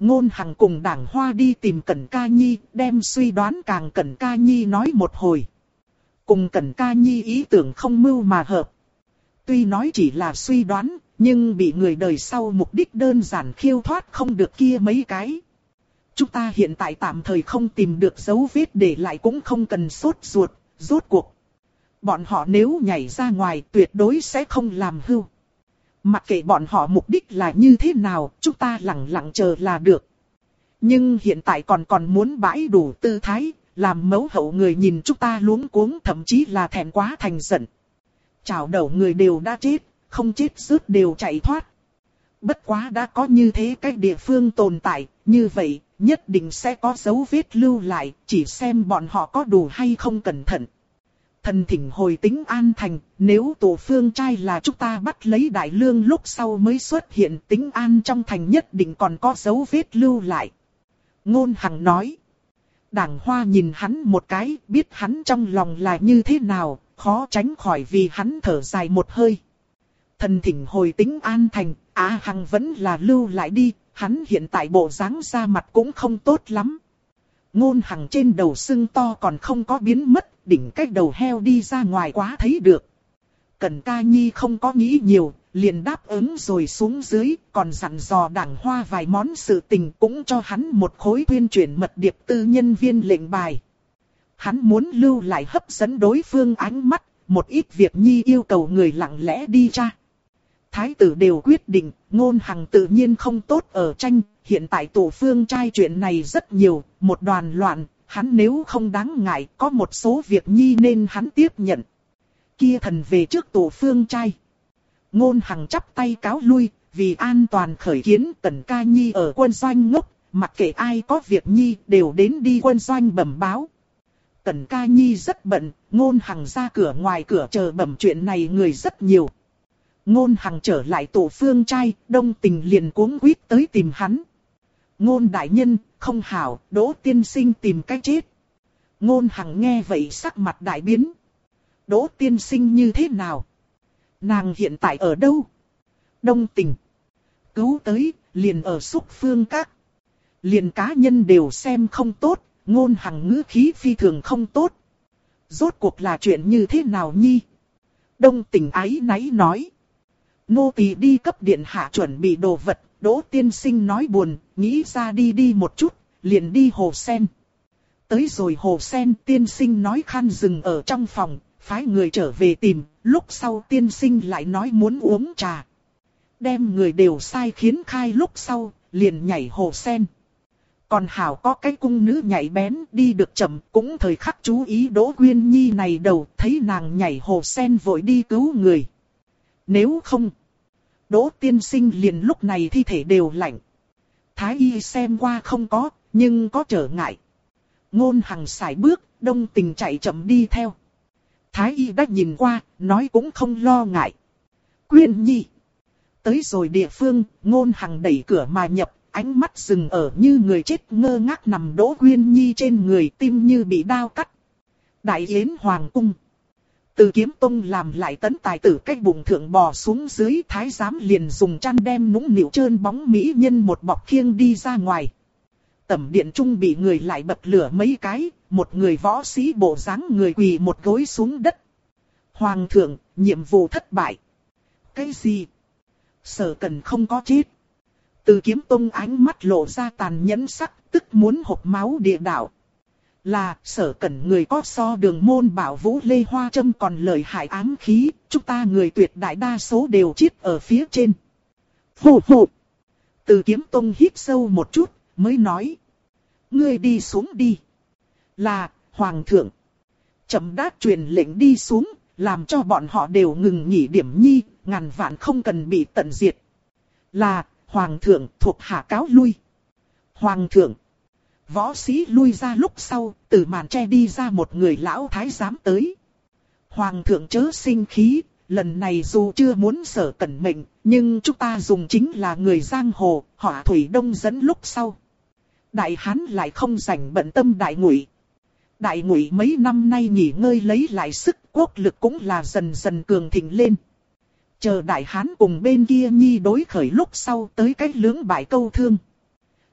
Ngôn Hằng cùng Đảng Hoa đi tìm Cẩn Ca Nhi, đem suy đoán càng Cẩn Ca Nhi nói một hồi. Cùng Cẩn Ca Nhi ý tưởng không mưu mà hợp. Tuy nói chỉ là suy đoán, nhưng bị người đời sau mục đích đơn giản khiêu thoát không được kia mấy cái. Chúng ta hiện tại tạm thời không tìm được dấu vết để lại cũng không cần sốt ruột, rốt cuộc. Bọn họ nếu nhảy ra ngoài tuyệt đối sẽ không làm hư. Mặc kệ bọn họ mục đích là như thế nào, chúng ta lặng lặng chờ là được. Nhưng hiện tại còn muốn bãi đủ tư thái, làm mẫu hậu người nhìn chúng ta luống cuống thậm chí là thẹn quá thành giận. Chảo đầu người đều đã chết, không chết rớt đều chạy thoát. Bất quá đã có như thế cái địa phương tồn tại, như vậy nhất định sẽ có dấu vết lưu lại, chỉ xem bọn họ có đủ hay không cẩn thận. Thần thỉnh hồi Tĩnh An thành, nếu tổ phương trai là chúng ta bắt lấy đại lương lúc sau mới xuất hiện, Tĩnh An trong thành nhất định còn có dấu vết lưu lại. Ngôn Hằng nói. Đảng Hoa nhìn hắn một cái, biết hắn trong lòng là như thế nào, khó tránh khỏi vì hắn thở dài một hơi. Thần thỉnh hồi Tĩnh An thành, Hằng vẫn là lưu lại đi, hắn hiện tại bộ dáng ra mặt cũng không tốt lắm. Ngôn Hằng trên đầu sưng to còn không có biến mất, đỉnh cái đầu heo đi ra ngoài quá thấy được. Cẩn Ca Nhi không có nghĩ nhiều, liền đáp ứng rồi xuống dưới, còn dặn dò Đảng Hoa vài món sự tình, cũng cho hắn một khối tuyên truyền mật điệp tư nhân viên lệnh bài. Hắn muốn lưu lại hấp dẫn đối phương ánh mắt, một ít việc nhi yêu cầu người lặng lẽ đi tra. Thái tử đều quyết định, Ngôn Hằng tự nhiên không tốt ở tranh, hiện tại tổ phương trai chuyện này rất nhiều, một đoàn loạn, hắn nếu không đáng ngại, có một số việc nhi nên hắn tiếp nhận. Kia thần về trước tổ phương trai. Ngôn Hằng chắp tay cáo lui, vì an toàn khởi kiến Cẩn Ca Nhi ở quân doanh ngốc, mặc kệ ai có việc nhi đều đến đi quân doanh bẩm báo. Cẩn Ca Nhi rất bận, Ngôn Hằng ra cửa ngoài cửa chờ bẩm chuyện này người rất nhiều. Ngôn Hằng trở lại tổ phương trai, Đông Tình liền cuống quýt tới tìm hắn. Ngôn đại nhân, không hảo, Đỗ tiên sinh tìm cái chết. Ngôn Hằng nghe vậy sắc mặt đại biến. Đỗ tiên sinh như thế nào? Nàng hiện tại ở đâu? Đông Tình. Cứu tới, liền ở Xúc Phương Các. Liền cá nhân đều xem không tốt, Ngôn Hằng ngữ khí phi thường không tốt. Rốt cuộc là chuyện như thế nào nhi? Đông Tình áy náy nói. Nô tỳ đi cấp điện hạ chuẩn bị đồ vật, Đỗ tiên sinh nói buồn, nghĩ ra đi một chút, liền đi hồ sen. Tới rồi hồ sen, tiên sinh nói khăn dừng ở trong phòng, phái người trở về tìm, lúc sau tiên sinh lại nói muốn uống trà. Đem người đều sai khiến khai lúc sau, liền nhảy hồ sen. Còn hảo có cái cung nữ nhảy bén đi được chậm, cũng thời khắc chú ý Đỗ Quyên Nhi này đầu, thấy nàng nhảy hồ sen vội đi cứu người. Nếu không, Đỗ tiên sinh liền lúc này thi thể đều lạnh. Thái y xem qua không có, nhưng có trở ngại. Ngôn Hằng sải bước, Đông Tình chạy chậm đi theo. Thái y đã nhìn qua, nói cũng không lo ngại. Quyên Nhi. Tới rồi địa phương, Ngôn Hằng đẩy cửa mà nhập, ánh mắt dừng ở như người chết ngơ ngác nằm Đỗ Quyên Nhi trên người, tim như bị đao cắt. Đại yến hoàng cung. Từ Kiếm Tông làm lại tấn tài tử cách bụng thượng bò xuống dưới, thái giám liền dùng chăn đem nũng nịu trơn bóng mỹ nhân một bọc khiêng đi ra ngoài. Tẩm điện trung bị người lại bật lửa mấy cái, một người võ sĩ bộ dáng người quỳ một gối xuống đất. Hoàng thượng, nhiệm vụ thất bại. Cái gì? Sở Cần không có chết. Từ Kiếm Tông ánh mắt lộ ra tàn nhẫn sắc, tức muốn hộc máu địa đạo. Là Sở Cẩn người có so Đường Môn Bảo Vũ Lê Hoa Trâm còn lợi hại ám khí, chúng ta người tuyệt đại đa số đều chết ở phía trên. Hù hù. Từ Kiếm Tông hít sâu một chút, mới nói. Ngươi đi xuống đi. Là, Hoàng thượng. Chậm đát truyền lệnh đi xuống, làm cho bọn họ đều ngừng nghỉ điểm nhi, ngàn vạn không cần bị tận diệt. Là, Hoàng thượng, thuộc hạ cáo lui. Hoàng thượng. Võ sĩ lui ra lúc sau, từ màn tre đi ra một người lão thái giám tới. Hoàng thượng chớ sinh khí, lần này dù chưa muốn Sở Cẩn mệnh, nhưng chúng ta dùng chính là người giang hồ, Hỏa Thủy Đông dẫn lúc sau. Đại Hán lại không rảnh bận tâm Đại Ngụy. Đại Ngụy mấy năm nay nghỉ ngơi lấy lại sức, quốc lực cũng là dần dần cường thịnh lên. Chờ Đại Hán cùng bên kia nhi đối khởi lúc sau tới cái lưỡng bại câu thương.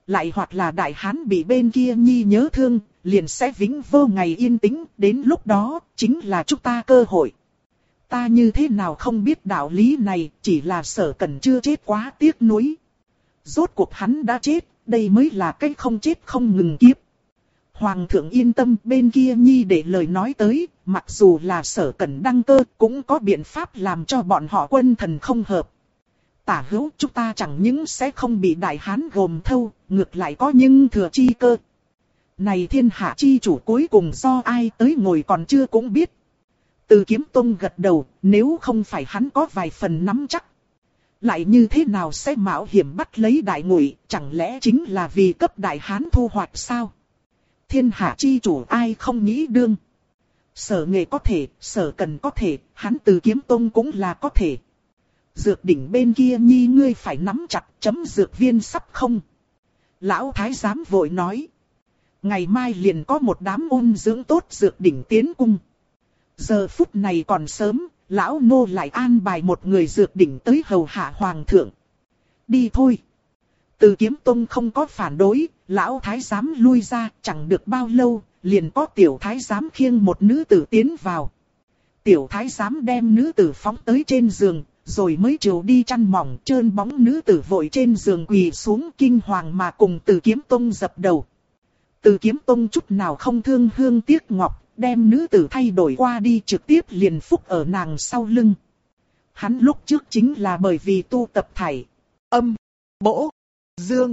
Lại hoặc là đại hán bị bên kia nhi nhớ thương, liền sẽ vĩnh vô ngày yên tĩnh, đến lúc đó, chính là chúng ta cơ hội. Ta như thế nào không biết đạo lý này, chỉ là Sở Cẩn chưa chết quá tiếc nuối. Rốt cuộc hắn đã chết, đây mới là cái không chết không ngừng kiếp. Hoàng thượng yên tâm, bên kia nhi để lời nói tới, mặc dù là Sở Cẩn đăng cơ, cũng có biện pháp làm cho bọn họ quân thần không hợp. Tả hữu, chúng ta chẳng những sẽ không bị đại hán gồm thâu, ngược lại có nhưng thừa chi cơ. Này thiên hạ chi chủ cuối cùng do ai tới ngồi còn chưa cũng biết. Từ Kiếm Tông gật đầu, nếu không phải hắn có vài phần nắm chắc. Lại như thế nào sẽ mạo hiểm bắt lấy đại ngụy, chẳng lẽ chính là vì cấp đại hán thu hoạch sao? Thiên hạ chi chủ ai không nghĩ đương. Sở Nghệ có thể, Sở Cần có thể, hắn Từ Kiếm Tông cũng là có thể. Dược đỉnh bên kia nhi ngươi phải nắm chặt, chấm dược viên sắp không. Lão Thái giám vội nói. Ngày mai liền có một đám ôn dưỡng tốt dược đỉnh tiến cung. Giờ phút này còn sớm, lão nô lại an bài một người dược đỉnh tới hầu hạ hoàng thượng. Đi thôi. Từ Kiếm Tông không có phản đối, lão thái giám lui ra, chẳng được bao lâu, liền có tiểu thái giám khiêng một nữ tử tiến vào. Tiểu thái giám đem nữ tử phóng tới trên giường, rồi mới chiều đi chăn mỏng, trơn bóng nữ tử vội trên giường quỳ xuống kinh hoàng mà cùng Từ Kiếm Tông dập đầu. Từ Kiếm Tông chút nào không thương hương tiếc ngọc, đem nữ tử thay đổi qua đi trực tiếp liền phúc ở nàng sau lưng. Hắn lúc trước chính là bởi vì tu tập thảy, âm, bổ, dương,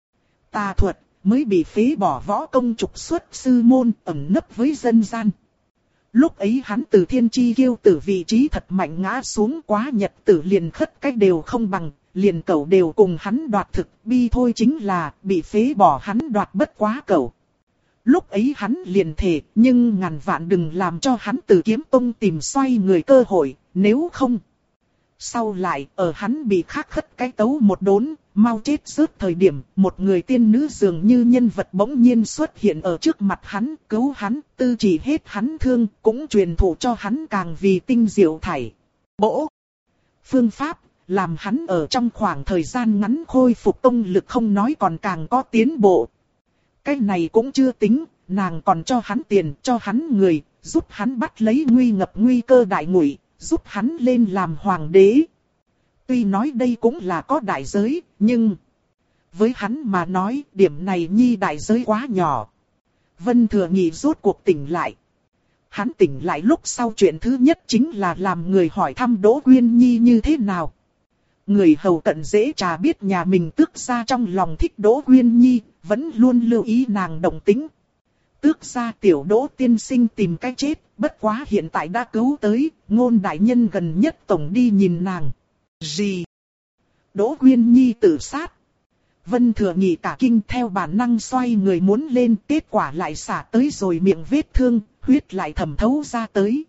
tà thuật, mới bị phế bỏ võ công trục xuất sư môn ẩn nấp với dân gian. Lúc ấy hắn từ thiên chi kiêu tử vị trí thật mạnh ngã xuống quá nhật tử liền khất cách đều không bằng, liền cẩu đều cùng hắn đoạt thực, bi thôi chính là bị phế bỏ hắn đoạt bất quá cẩu. Lúc ấy hắn liền thề, nhưng ngàn vạn đừng làm cho hắn Từ Kiếm Tông tìm xoay người cơ hội, nếu không. Sau lại, ở hắn bị khắc khất cái tấu một đốn, mau chết rớt thời điểm, một người tiên nữ dường như nhân vật bỗng nhiên xuất hiện ở trước mặt hắn, cứu hắn, tư chỉ hết hắn thương, cũng truyền thụ cho hắn càng vì tinh diệu thảy, bổ. Phương pháp, làm hắn ở trong khoảng thời gian ngắn khôi phục công lực không nói còn càng có tiến bộ. Cái này cũng chưa tính, nàng còn cho hắn tiền, cho hắn người, giúp hắn bắt lấy nguy ngập nguy cơ đại ngụy, giúp hắn lên làm hoàng đế. Tuy nói đây cũng là có đại giới, nhưng với hắn mà nói điểm này nhi đại giới quá nhỏ. Vân Thừa Nhị rốt cuộc tỉnh lại. Hắn tỉnh lại lúc sau chuyện thứ nhất chính là làm người hỏi thăm Đỗ Quyên Nhi như thế nào. Người hầu cận dễ trà biết nhà mình tước gia trong lòng thích Đỗ Quyên Nhi, vẫn luôn lưu ý nàng động tính. Tước gia tiểu Đỗ tiên sinh tìm cách chết, bất quá hiện tại đã cứu tới, Ngôn đại nhân gần nhất tổng đi nhìn nàng. Gì? Đỗ Quyên Nhi tự sát. Vân Thừa Nhị cả kinh theo bản năng xoay người muốn lên, kết quả lại xả tới rồi miệng vết thương, huyết lại thẩm thấu ra tới.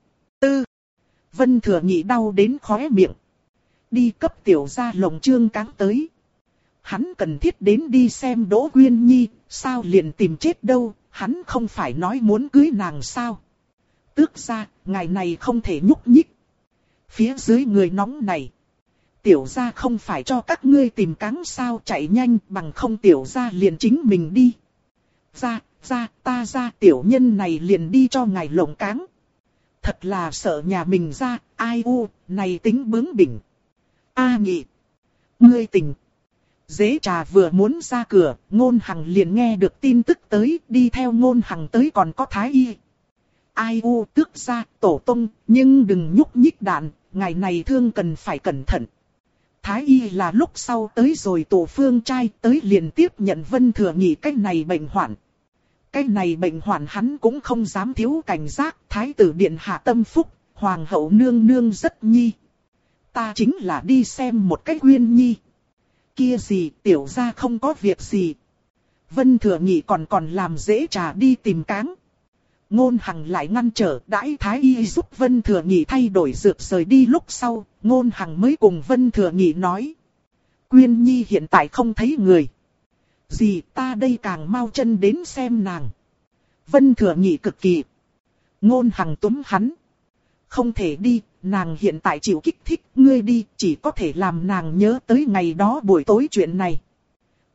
Vân Thừa Nhị đau đến khóe miệng. Đi cấp tiểu gia lồng trương cáng tới. Hắn cần thiết đến đi xem Đỗ Quyên Nhi, sao liền tìm chết đâu, hắn không phải nói muốn cưới nàng sao. Tước gia, ngày này không thể nhúc nhích. Phía dưới người nóng này. Tiểu gia không phải cho các ngươi tìm cáng sao, chạy nhanh, bằng không tiểu gia liền chính mình đi. Ta ra tiểu nhân này liền đi cho ngài lồng cáng. Thật là sợ nhà mình ra, ai u, này tính bướng bỉnh. A Nghị, ngươi tỉnh. Dễ trà vừa muốn ra cửa, Ngôn Hằng liền nghe được tin tức tới, đi theo Ngôn Hằng tới còn có Thái Y. Ai u, tước gia, tổ tông, nhưng đừng nhúc nhích đạn, ngày này thương cần phải cẩn thận. Thái Y là lúc sau tới rồi tổ phương trai tới liền tiếp nhận Vân Thừa Nhị cái này bệnh hoạn. Cái này bệnh hoạn hắn cũng không dám thiếu cảnh giác, Thái tử điện hạ tâm phúc, Hoàng hậu nương nương rất nhi. Ta chính là đi xem một cái Quyên Nhi. Kia gì, tiểu gia không có việc gì. Vân Thừa Nhị còn làm dễ trà đi tìm cáng. Ngôn Hằng lại ngăn trở, đãi Thái Y giúp Vân Thừa Nhị thay đổi dược rời đi lúc sau, Ngôn Hằng mới cùng Vân Thừa Nhị nói. Quyên Nhi hiện tại không thấy người. Gì, ta đây càng mau chân đến xem nàng. Vân Thừa Nhị cực kỳ. Ngôn Hằng túm hắn. Không thể đi, nàng hiện tại chịu kích thích, ngươi đi, chỉ có thể làm nàng nhớ tới ngày đó buổi tối chuyện này.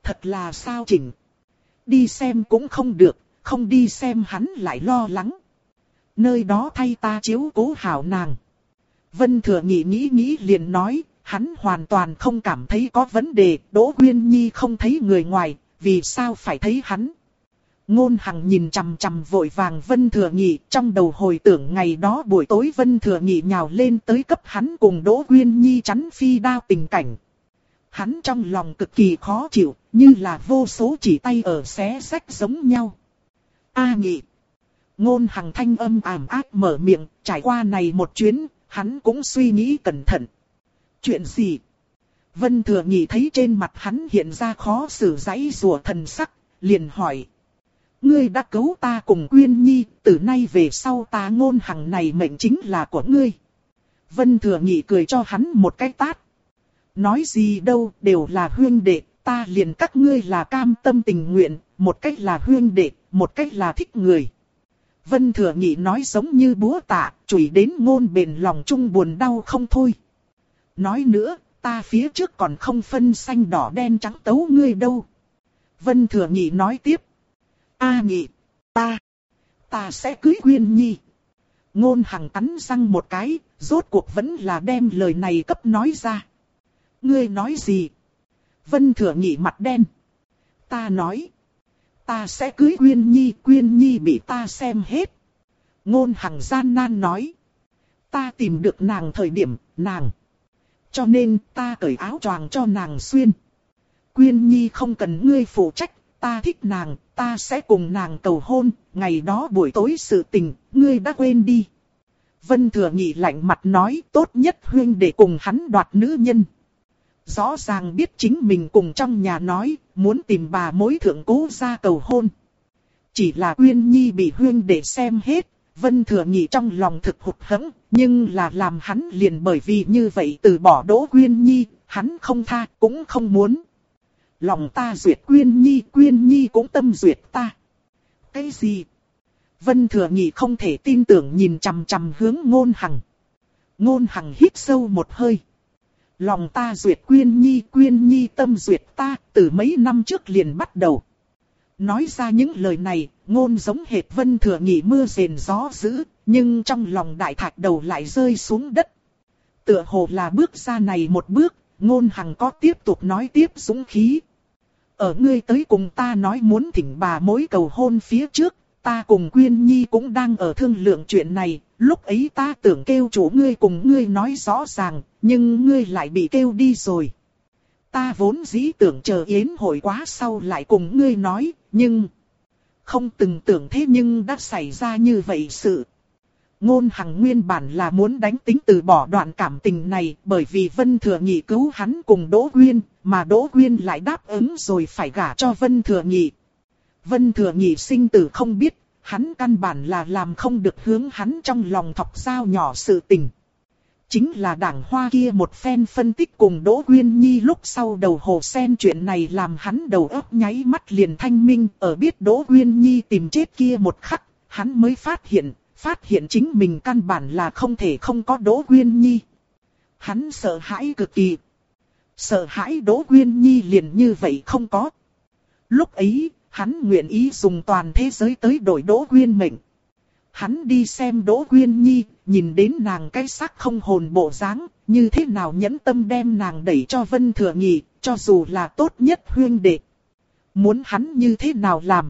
Thật là sao chỉnh. Đi xem cũng không được, không đi xem hắn lại lo lắng. Nơi đó thay ta chiếu cố hảo nàng. Vân Thừa Nghị nghĩ liền nói, hắn hoàn toàn không cảm thấy có vấn đề, Đỗ Quyên Nhi không thấy người ngoài, vì sao phải thấy hắn. Ngôn Hằng nhìn chằm chằm vội vàng Vân Thừa Nghị, trong đầu hồi tưởng ngày đó buổi tối Vân Thừa Nghị nhào lên tới cấp hắn cùng Đỗ Quyên Nhi chắn phi đao tình cảnh. Hắn trong lòng cực kỳ khó chịu, như là vô số chỉ tay ở xé rách giống nhau. A Nghị. Ngôn Hằng thanh âm ảm ác mở miệng, trải qua này một chuyến, hắn cũng suy nghĩ cẩn thận. Chuyện gì? Vân Thừa Nghị thấy trên mặt hắn hiện ra khó xử giãy giụa thần sắc, liền hỏi. Ngươi đã cứu ta cùng Quyên Nhi, từ nay về sau ta Ngôn Hằng này mệnh chính là của ngươi. Vân Thừa Nghị cười cho hắn một cái tát. Nói gì đâu, đều là huynh đệ, ta liền các ngươi là cam tâm tình nguyện, một cách là huynh đệ, một cách là thích người. Vân Thừa Nghị nói giống như búa tạ, chửi đến Ngôn bền lòng chung buồn đau không thôi. Nói nữa, ta phía trước còn không phân xanh đỏ đen trắng tấu ngươi đâu. Vân Thừa Nghị nói tiếp. A Nghị, ta sẽ cưới Quyên Nhi. Ngôn Hằng cắn răng một cái, rốt cuộc vẫn là đem lời này cấp nói ra. Ngươi nói gì? Vân Thừa Nghị mặt đen. Ta nói. Ta sẽ cưới Quyên Nhi bị ta xem hết. Ngôn Hằng gian nan nói. Ta tìm được nàng thời điểm, nàng. Cho nên ta cởi áo choàng cho nàng xuyên. Quyên Nhi không cần ngươi phụ trách, ta thích nàng, ta sẽ cùng nàng cầu hôn, ngày đó buổi tối sự tình, ngươi đã quên đi. Vân Thừa Nghị lạnh mặt nói, tốt nhất huynh để cùng hắn đoạt nữ nhân. Rõ ràng biết chính mình cùng trong nhà nói, muốn tìm bà mối thượng cố ra cầu hôn. Chỉ là Quyên Nhi bị huynh để xem hết, Vân Thừa Nghị trong lòng thực hụt hẫng, nhưng là làm hắn liền bởi vì như vậy từ bỏ Đỗ Quyên Nhi, hắn không tha cũng không muốn. Lòng ta duyệt Quyên Nhi cũng tâm duyệt ta. Cái gì? Vân Thừa Nghị không thể tin tưởng nhìn chằm chằm hướng Ngôn Hằng. Ngôn Hằng hít sâu một hơi. Lòng ta duyệt Quyên Nhi tâm duyệt ta, từ mấy năm trước liền bắt đầu. Nói ra những lời này, Ngôn giống hệt Vân Thừa Nghị mưa rền gió dữ, nhưng trong lòng đại thạch đầu lại rơi xuống đất. Tựa hồ là bước ra này một bước, Ngôn Hằng có tiếp tục nói tiếp dũng khí. Ở ngươi tới cùng ta nói muốn thỉnh bà mối cầu hôn phía trước, ta cùng Quyên Nhi cũng đang ở thương lượng chuyện này, lúc ấy ta tưởng kêu chủ ngươi cùng ngươi nói rõ ràng, nhưng ngươi lại bị kêu đi rồi. Ta vốn dĩ tưởng chờ yến hội quá sau lại cùng ngươi nói, nhưng không từng tưởng thế nhưng đã xảy ra như vậy sự. Ngôn Hằng nguyên bản là muốn đánh tính từ bỏ đoạn cảm tình này, bởi vì Vân Thừa Nghị cứu hắn cùng Đỗ Quyên, mà Đỗ Quyên lại đáp ứng rồi phải gả cho Vân Thừa Nghị. Vân Thừa Nghị sinh tử không biết, hắn căn bản là làm không được hướng hắn trong lòng thọc dao nhỏ sự tình. Chính là đảng Hoa kia một phen phân tích cùng Đỗ Quyên Nhi lúc sau đầu hồ sen chuyện này làm hắn đầu óc nháy mắt liền thanh minh, ở biết Đỗ Quyên Nhi tìm chết kia một khắc, hắn mới phát hiện chính mình căn bản là không thể không có Đỗ Quyên Nhi. Hắn sợ hãi cực kỳ. Sợ hãi Đỗ Quyên Nhi liền như vậy không có. Lúc ấy, hắn nguyện ý dùng toàn thế giới tới đổi Đỗ Quyên mệnh. Hắn đi xem Đỗ Quyên Nhi, nhìn đến nàng cái xác không hồn bộ dáng, như thế nào nhẫn tâm đem nàng đẩy cho Vân Thừa Nghị, cho dù là tốt nhất huynh đệ. Muốn hắn như thế nào làm?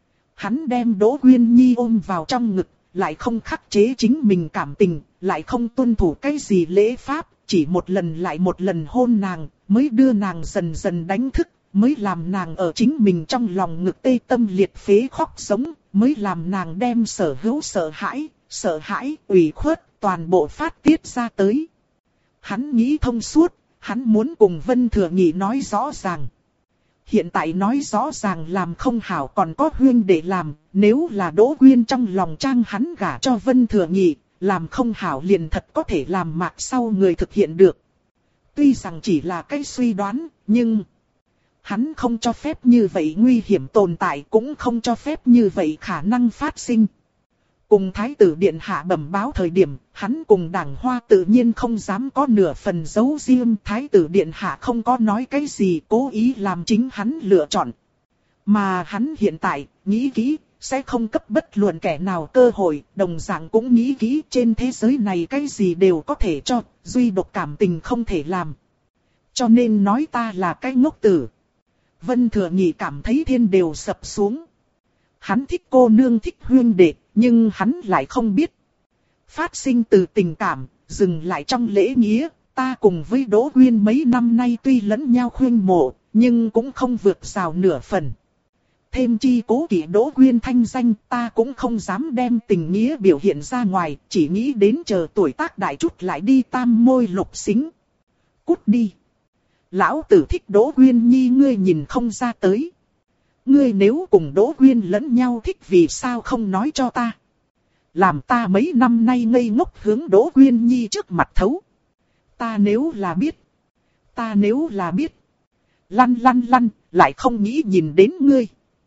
Hắn đem Đỗ Quyên Nhi ôm vào trong ngực, lại không khắc chế chính mình cảm tình, lại không tuân thủ cái gì lễ pháp, chỉ một lần lại một lần hôn nàng, mới đưa nàng dần dần đánh thức, mới làm nàng ở chính mình trong lòng ngực tê tâm liệt phế khóc sống, mới làm nàng đem sở hữu sợ hãi, ủy khuất, toàn bộ phát tiết ra tới. Hắn nghĩ thông suốt, hắn muốn cùng Vân Thừa Nghị nói rõ ràng. Hiện tại nói rõ ràng làm không hảo còn có huynh để làm, nếu là Đỗ Quyên trong lòng trang hắn gả cho Vân Thừa Nghị, làm không hảo liền thật có thể làm mạc sau người thực hiện được. Tuy rằng chỉ là cái suy đoán, nhưng hắn không cho phép như vậy nguy hiểm tồn tại, cũng không cho phép như vậy khả năng phát sinh. Cùng Thái tử Điện Hạ bẩm báo thời điểm, hắn cùng Đảng Hoa tự nhiên không dám có nửa phần giấu riêng. Thái tử Điện Hạ không có nói cái gì, cố ý làm chính hắn lựa chọn. Mà hắn hiện tại, nghĩ kỹ, sẽ không cấp bất luận kẻ nào cơ hội, đồng dạng cũng nghĩ kỹ trên thế giới này cái gì đều có thể cho, duy độc cảm tình không thể làm. Cho nên nói ta là cái ngốc tử. Vân Thừa Nhị cảm thấy thiên đều sập xuống. Hắn thích cô nương thích huyên đệ, nhưng hắn lại không biết. Phát sinh từ tình cảm, dừng lại trong lễ nghĩa, ta cùng với Đỗ Quyên mấy năm nay tuy lẫn nhau khuyên mộ, nhưng cũng không vượt rào nửa phần. Thêm chi cố kỵ Đỗ Quyên thanh danh, ta cũng không dám đem tình nghĩa biểu hiện ra ngoài, chỉ nghĩ đến chờ tuổi tác đại chút lại đi tam môi lục xính. Cút đi. Lão tử thích Đỗ Quyên nhi ngươi nhìn không ra tới. Ngươi nếu cùng Đỗ Quyên lẫn nhau thích vì sao không nói cho ta. Làm ta mấy năm nay ngây ngốc hướng Đỗ Quyên nhi trước mặt thấu. Ta nếu là biết. Lăn, lại không nghĩ nhìn đến ngươi.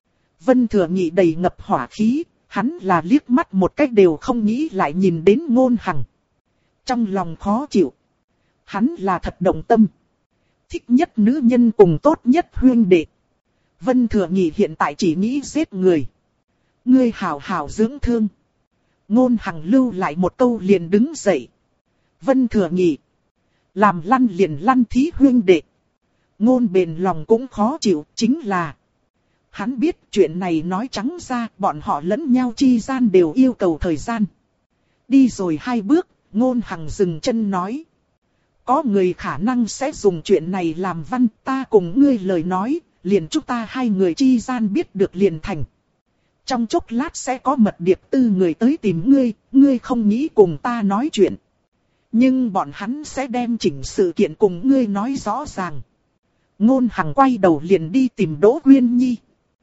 Vân Thừa Nhị đầy ngập hỏa khí, hắn là liếc mắt một cách đều không nghĩ lại nhìn đến Ngôn Hằng. Trong lòng khó chịu. Hắn là thật động tâm. Thích nhất nữ nhân cùng tốt nhất huyên đệ. Vân Thừa Nhị hiện tại chỉ nghĩ giết người. Ngươi hảo hảo dưỡng thương. Ngôn Hằng lưu lại một câu liền đứng dậy. Vân Thừa Nhị. Làm lăn liền lăn thí huyên đệ. Ngôn bền lòng cũng khó chịu, chính là. Hắn biết chuyện này nói trắng ra, bọn họ lẫn nhau chi gian đều yêu cầu thời gian. Đi rồi 2 bước, Ngôn Hằng dừng chân nói. Có người khả năng sẽ dùng chuyện này làm văn, ta cùng ngươi lời nói, liền chúng ta 2 người chi gian biết được liền thành. Trong chốc lát sẽ có mật điệp tư người tới tìm ngươi, ngươi không nghĩ cùng ta nói chuyện. Nhưng bọn hắn sẽ đem chỉnh sự kiện cùng ngươi nói rõ ràng. Ngôn Hằng quay đầu liền đi tìm Đỗ Quyên nhi.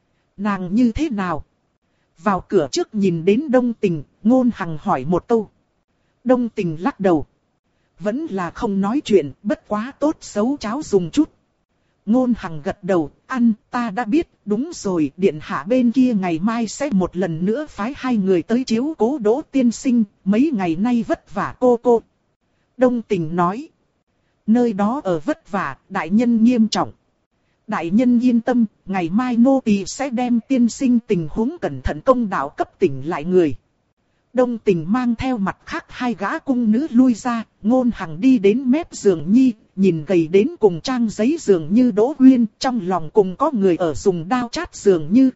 Nàng như thế nào? Vào cửa trước nhìn đến Đông Tình, Ngôn Hằng hỏi một câu. Đông Tình lắc đầu. Vẫn là không nói chuyện, bất quá tốt xấu cháo dùng chút. Ngôn Hằng gật đầu, ăn, ta đã biết, đúng rồi, điện hạ bên kia ngày mai sẽ một lần nữa phái 2 người tới chiếu cố Đỗ tiên sinh, mấy ngày nay vất vả cô. Đông Tình nói. Nơi đó ở vất vả, đại nhân nghiêm trọng. Đại nhân yên tâm, ngày mai nô tỳ sẽ đem tiên sinh tình huống cẩn thận công đạo cấp tỉnh lại người. Đông Tình mang theo mặt khác 2 gã cung nữ lui ra, Ngôn Hằng đi đến mép giường nhi, nhìn gầy đến cùng trang giấy giường như Đỗ Quyên, trong lòng cùng có người ở dùng đao chát giường như.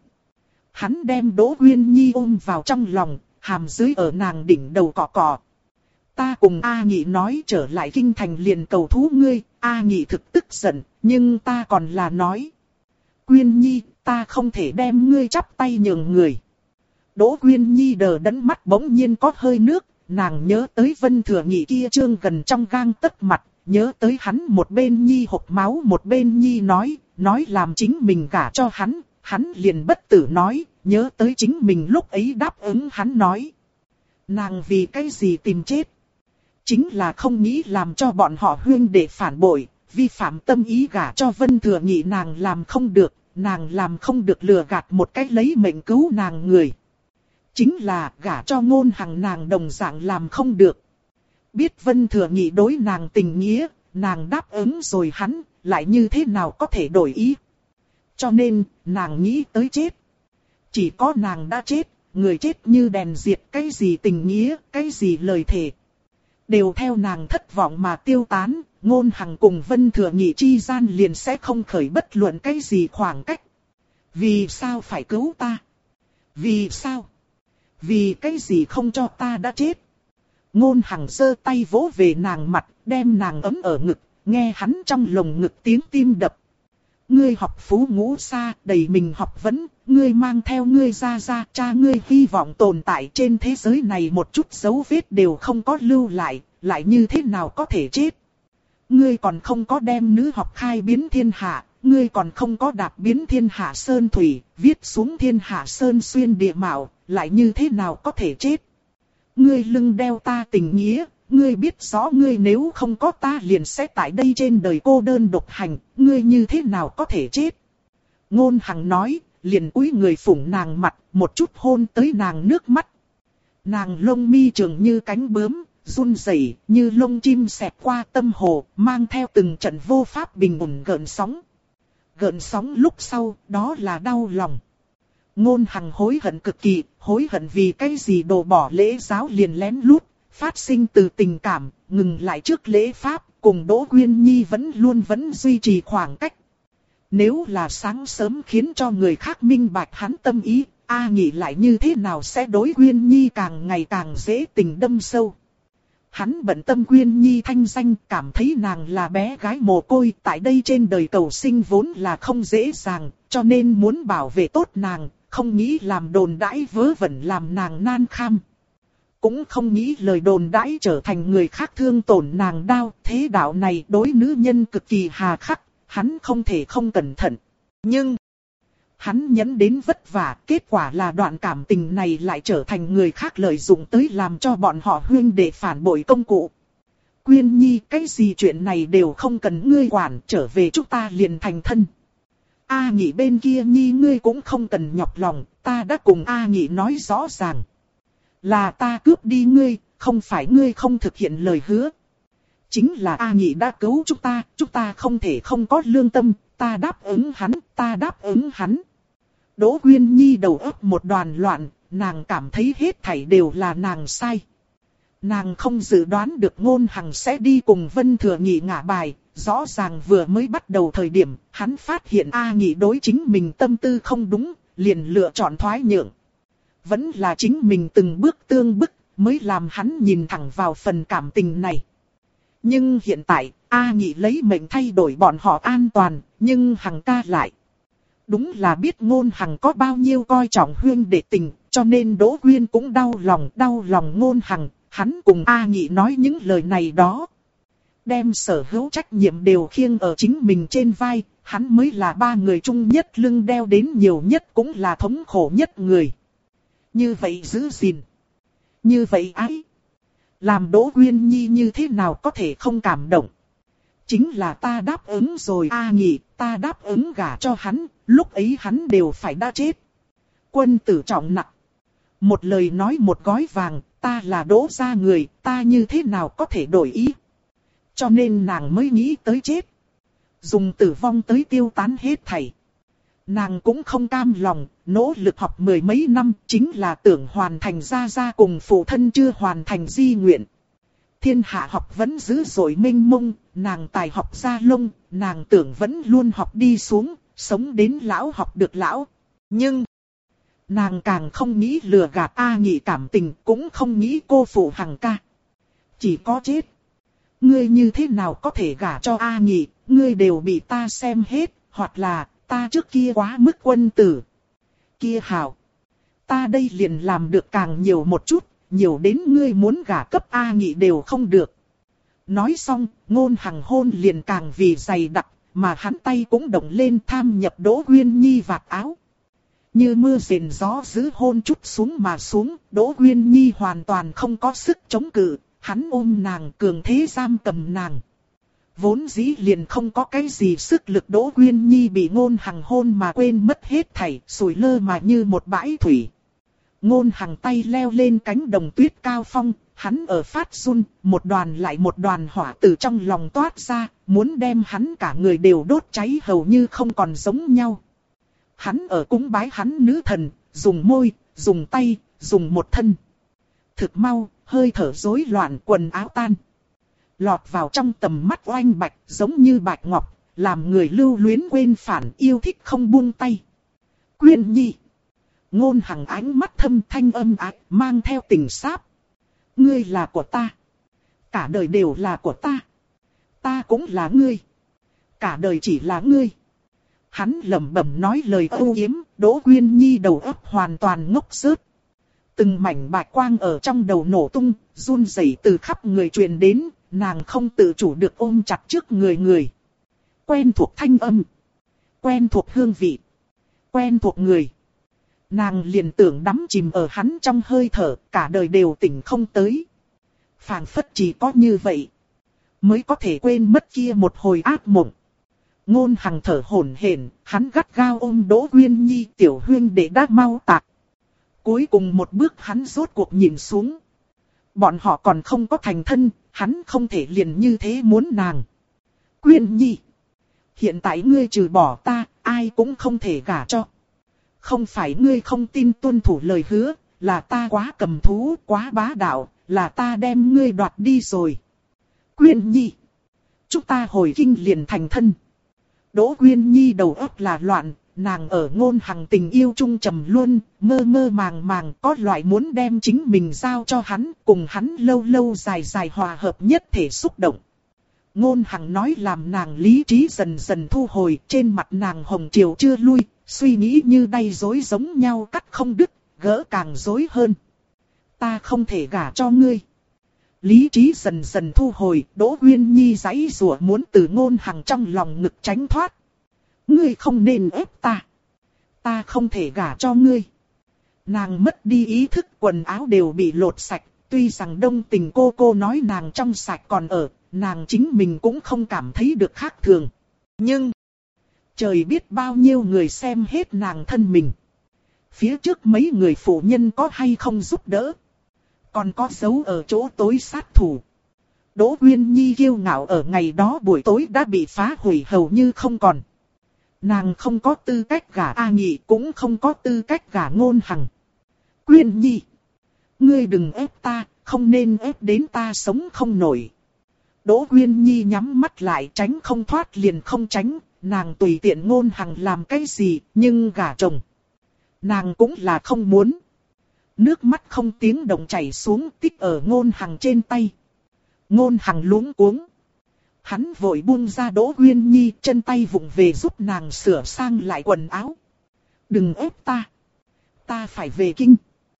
Hắn đem Đỗ Quyên nhi ôm vào trong lòng, hàm dưới ở nàng đỉnh đầu cọ cọ. Ta cùng A Nhị nói trở lại kinh thành liền cầu thú ngươi, A Nhị thực tức giận, nhưng ta còn là nói. Quyên nhi, ta không thể đem ngươi chắp tay nhường người. Đỗ Quyên nhi đờ đẫn mắt bỗng nhiên có hơi nước, nàng nhớ tới Vân Thừa Nhị kia trương gần trong gang tấc mặt, nhớ tới hắn một bên nhi hộc máu một bên nhi nói làm chính mình gả cho hắn liền bất tử nói, nhớ tới chính mình lúc ấy đáp ứng hắn nói. Nàng vì cái gì tìm chết? Chính là không nghĩ làm cho bọn họ huyên đệ phản bội, vi phạm tâm ý gả cho Vân Thừa Nhị nàng làm không được lừa gạt một cách lấy mệnh cứu nàng người. Chính là gả cho Ngôn Hằng nàng đồng dạng làm không được. Biết Vân Thừa Nhị đối nàng tình nghĩa, nàng đáp ứng rồi hắn, lại như thế nào có thể đổi ý. Cho nên, nàng nghĩ tới chết. Chỉ có nàng đã chết, người chết như đèn diệt, cái gì tình nghĩa, cái gì lời thề. Đều theo nàng thất vọng mà tiêu tán, Ngôn Hằng cùng Vân Thừa Nhị chi gian liền sẽ không khởi bất luận cái gì khoảng cách. Vì sao phải cứu ta? Vì sao? Vì cái gì không cho ta đã chết? Ngôn Hằng giơ tay vỗ về nàng mặt, đem nàng ấm ở ngực, nghe hắn trong lồng ngực tiếng tim đập. Ngươi học phú ngũ xa, đầy mình học vấn, ngươi mang theo ngươi ra, cha ngươi hy vọng tồn tại trên thế giới này một chút dấu vết đều không có lưu lại, lại như thế nào có thể chết? Ngươi còn không có đem nữ học khai biến thiên hạ, ngươi còn không có đạp biến thiên hạ sơn thủy, viết xuống thiên hạ sơn xuyên địa mạo, lại như thế nào có thể chết? Ngươi lưng đeo ta tình nghĩa, ngươi biết rõ ngươi nếu không có ta liền sẽ tại đây trên đời cô đơn độc hành, ngươi như thế nào có thể chết? Ngôn Hằng nói, liền cúi người phủng nàng mặt, một chút hôn tới nàng nước mắt. Nàng lông mi trường như cánh bướm, run rẩy như lông chim xẹt qua tâm hồ, mang theo từng trận vô pháp bình ổn gợn sóng. Gợn sóng lúc sau, đó là đau lòng. Ngôn Hằng hối hận cực kỳ, hối hận vì cái gì đồ bỏ lễ giáo liền lén lút, phát sinh từ tình cảm, ngừng lại trước lễ pháp, cùng Đỗ Quyên Nhi vẫn duy trì khoảng cách. Nếu là sáng sớm khiến cho người khác minh bạch hắn tâm ý, A Nghị lại như thế nào sẽ đối Quyên Nhi càng ngày càng dễ tình đâm sâu. Hắn bận tâm Quyên Nhi thanh danh, cảm thấy nàng là bé gái mồ côi, tại đây trên đời cầu sinh vốn là không dễ dàng, cho nên muốn bảo vệ tốt nàng, không nghĩ làm đồn đãi vớ vẩn làm nàng nan kham. Cũng không nghĩ lời đồn đãi trở thành người khác thương tổn nàng đau, thế đạo này đối nữ nhân cực kỳ hà khắc, hắn không thể không cẩn thận. Nhưng hắn nhẫn đến vất vả, kết quả là đoạn cảm tình này lại trở thành người khác lợi dụng tới làm cho bọn họ huynh đệ phản bội công cụ. Quyên Nhi, cái gì chuyện này đều không cần ngươi quản, trở về chúng ta liền thành thân. A Nghị bên kia Nhi ngươi cũng không cần nhọc lòng, ta đã cùng A Nghị nói rõ ràng. Là ta cướp đi ngươi, không phải ngươi không thực hiện lời hứa. Chính là A Nghị đã cứu chúng ta không thể không có lương tâm, ta đáp ứng hắn. Đỗ Quyên Nhi đầu óc một đoàn loạn, nàng cảm thấy hết thảy đều là nàng sai. Nàng không dự đoán được Ngôn Hằng sẽ đi cùng Vân Thừa Nghị ngả bài, rõ ràng vừa mới bắt đầu thời điểm, hắn phát hiện A Nghị đối chính mình tâm tư không đúng, liền lựa chọn thoái nhượng. Vẫn là chính mình từng bước tương bức, mới làm hắn nhìn thẳng vào phần cảm tình này. Nhưng hiện tại, A Nghị lấy mệnh thay đổi bọn họ an toàn, nhưng Hằng ca lại. Đúng là biết Ngôn Hằng có bao nhiêu coi trọng huyên đệ tình, cho nên Đỗ Quyên cũng đau lòng Ngôn Hằng, hắn cùng A Nghị nói những lời này đó. Đem sở hữu trách nhiệm đều khiêng ở chính mình trên vai, hắn mới là ba người chung nhất lưng đeo đến nhiều nhất cũng là thống khổ nhất người. Như vậy giữ gìn, như vậy ái. Làm Đỗ Quyên Nhi như thế nào có thể không cảm động. Chính là ta đáp ứng rồi A Nghị, ta đáp ứng gả cho hắn, lúc ấy hắn đều phải đã chết. Quân tử trọng nặng. Một lời nói một gói vàng, ta là Đỗ gia người, ta như thế nào có thể đổi ý. Cho nên nàng mới nghĩ tới chết. Dùng tử vong tới tiêu tán hết thảy. Nàng cũng không cam lòng, nỗ lực học mười mấy năm chính là tưởng hoàn thành gia cùng phụ thân chưa hoàn thành di nguyện. Thiên hạ học vẫn dữ dội mênh mông, nàng tài học gia lông, nàng tưởng vẫn luôn học đi xuống, sống đến lão học được lão. Nhưng nàng càng không nghĩ lừa gạt A Nghị cảm tình, cũng không nghĩ cô phụ Hằng ca. Chỉ có chết. Ngươi như thế nào có thể gả cho A Nghị, ngươi đều bị ta xem hết, hoặc là ta trước kia quá mức quân tử. Kia hảo. Ta đây liền làm được càng nhiều một chút, nhiều đến ngươi muốn gả cấp A Nghị đều không được. Nói xong, Ngôn Hằng hôn liền càng vì dày đặc, mà hắn tay cũng động lên tham nhập Đỗ Quyên Nhi vạt áo. Như mưa rền gió giữ hôn chút xuống mà xuống, Đỗ Quyên Nhi hoàn toàn không có sức chống cự, hắn ôm nàng cường thế giam cầm nàng. Vốn dĩ liền không có cái gì sức lực Đỗ Quyên Nhi bị Ngôn Hằng hôn mà quên mất hết thảy, sủi lơ mà như một bãi thủy. Ngôn Hằng tay leo lên cánh đồng tuyết cao phong, hắn ở phát run, một đoàn lại một đoàn hỏa từ trong lòng toát ra, muốn đem hắn cả người đều đốt cháy hầu như không còn giống nhau. Hắn ở cúng bái hắn nữ thần, dùng môi, dùng tay, dùng một thân. Thực mau, hơi thở rối loạn quần áo tan. Lọt vào trong tầm mắt oanh bạch giống như bạch ngọc, làm người lưu luyến quên phản yêu thích không buông tay. Quyên Nhi. Ngôn Hằng ánh mắt thâm thanh âm ái, mang theo tình sáp. Ngươi là của ta. Cả đời đều là của ta. Ta cũng là ngươi. Cả đời chỉ là ngươi. Hắn lẩm bẩm nói lời âu yếm, Đỗ Quyên Nhi đầu óc hoàn toàn ngốc rớt. Từng mảnh bạch quang ở trong đầu nổ tung, run rẩy từ khắp người truyền đến, nàng không tự chủ được ôm chặt trước người. Quen thuộc thanh âm. Quen thuộc hương vị. Quen thuộc người. Nàng liền tưởng đắm chìm ở hắn trong hơi thở, cả đời đều tỉnh không tới. Phảng phất chỉ có như vậy, mới có thể quên mất kia một hồi ác mộng. Ngôn Hằng thở hổn hển, hắn gắt gao ôm Đỗ Quyên Nhi, tiểu huyên đệ đã mau tạc. Cuối cùng một bước hắn rốt cuộc nhìn xuống. Bọn họ còn không có thành thân, hắn không thể liền như thế muốn nàng. Quyên Nhi, hiện tại ngươi trừ bỏ ta, ai cũng không thể gả cho. Không phải ngươi không tin tuân thủ lời hứa, là ta quá cầm thú, quá bá đạo, là ta đem ngươi đoạt đi rồi. Quyên Nhi, chúng ta hồi kinh liền thành thân. Đỗ Quyên Nhi đầu óc là loạn, nàng ở Ngôn Hằng tình yêu chung trầm luôn, mơ mơ màng màng có loại muốn đem chính mình giao cho hắn, cùng hắn lâu lâu dài dài hòa hợp nhất thể xúc động. Ngôn Hằng nói làm nàng lý trí dần dần thu hồi, trên mặt nàng hồng chiều chưa lui, suy nghĩ như đay rối giống nhau cắt không đứt, gỡ càng rối hơn. Ta không thể gả cho ngươi. Lý trí dần dần thu hồi, Đỗ Quyên Nhi giãy giụa muốn từ Ngôn Hằng trong lòng ngực tránh thoát. Ngươi không nên ép ta. Ta không thể gả cho ngươi. Nàng mất đi ý thức, quần áo đều bị lột sạch. Tuy rằng Đông Tình cô nói nàng trong sạch còn ở, nàng chính mình cũng không cảm thấy được khác thường. Nhưng, trời biết bao nhiêu người xem hết nàng thân mình. Phía trước mấy người phụ nhân có hay không giúp đỡ. Còn có dấu ở chỗ tối sát thủ. Đỗ Quyên Nhi kiêu ngạo ở ngày đó buổi tối đã bị phá hủy hầu như không còn. Nàng không có tư cách gả A Nhị, cũng không có tư cách gả Ngôn Hằng. Quyên Nhi, ngươi đừng ép ta, không nên ép đến ta sống không nổi. Đỗ Quyên Nhi nhắm mắt lại, tránh không thoát liền không tránh, nàng tùy tiện Ngôn Hằng làm cái gì, nhưng gả chồng nàng cũng là không muốn. Nước mắt không tiếng động chảy xuống, tích ở Ngôn Hằng trên tay. Ngôn Hằng luống cuống. Hắn vội buông ra Đỗ Quyên Nhi, chân tay vụng về giúp nàng sửa sang lại quần áo. Đừng ép ta. Ta phải về kinh.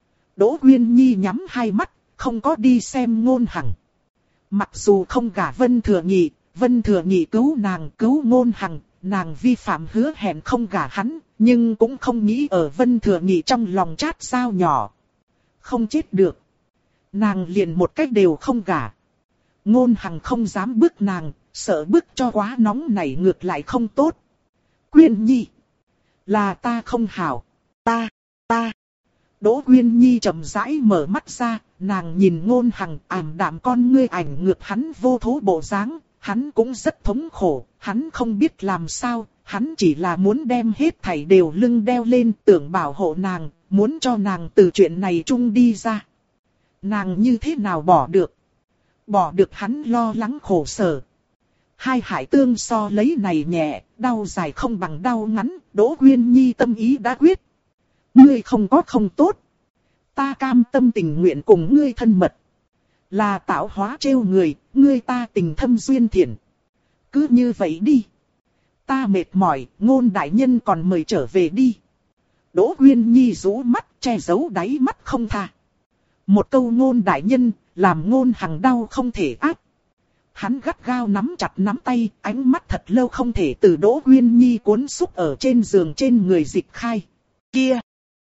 Đỗ Quyên Nhi nhắm hai mắt, không có đi xem Ngôn Hằng. Mặc dù không gả Vân Thừa Nhị cứu nàng, cứu Ngôn Hằng, nàng vi phạm hứa hẹn không gả hắn, nhưng cũng không nghĩ ở Vân Thừa Nhị trong lòng chát sao nhỏ. Không chết được. Nàng liền một cách đều không gả. Ngôn Hằng không dám bước nàng, sợ bước cho quá nóng nảy ngược lại không tốt. Quyên Nhi, là ta không hảo, ta. Đỗ Quyên Nhi chậm rãi mở mắt ra, nàng nhìn Ngôn Hằng ảm đạm con ngươi ảnh ngược hắn vô thố bộ dáng, hắn cũng rất thống khổ, hắn không biết làm sao, hắn chỉ là muốn đem hết thảy đều lưng đeo lên, tưởng bảo hộ nàng, muốn cho nàng từ chuyện này chung đi ra. Nàng như thế nào bỏ được? Bỏ được hắn lo lắng khổ sở. Hai hải tương so lấy này nhẹ, đau dài không bằng đau ngắn, Đỗ Quyên Nhi tâm ý đã quyết. Ngươi không có không tốt. Ta cam tâm tình nguyện cùng ngươi thân mật. Là tạo hóa trêu người, ngươi ta tình thâm duyên thiện. Cứ như vậy đi. Ta mệt mỏi, Ngôn đại nhân còn mời trở về đi. Đỗ Quyên Nhi rũ mắt, che giấu đáy mắt không tha. Một câu Ngôn đại nhân, làm Ngôn Hằng đau không thể áp. Hắn gắt gao nắm chặt nắm tay, ánh mắt thật lâu không thể từ Đỗ Quyên Nhi cuốn xúc ở trên giường trên người dịch khai. Kia,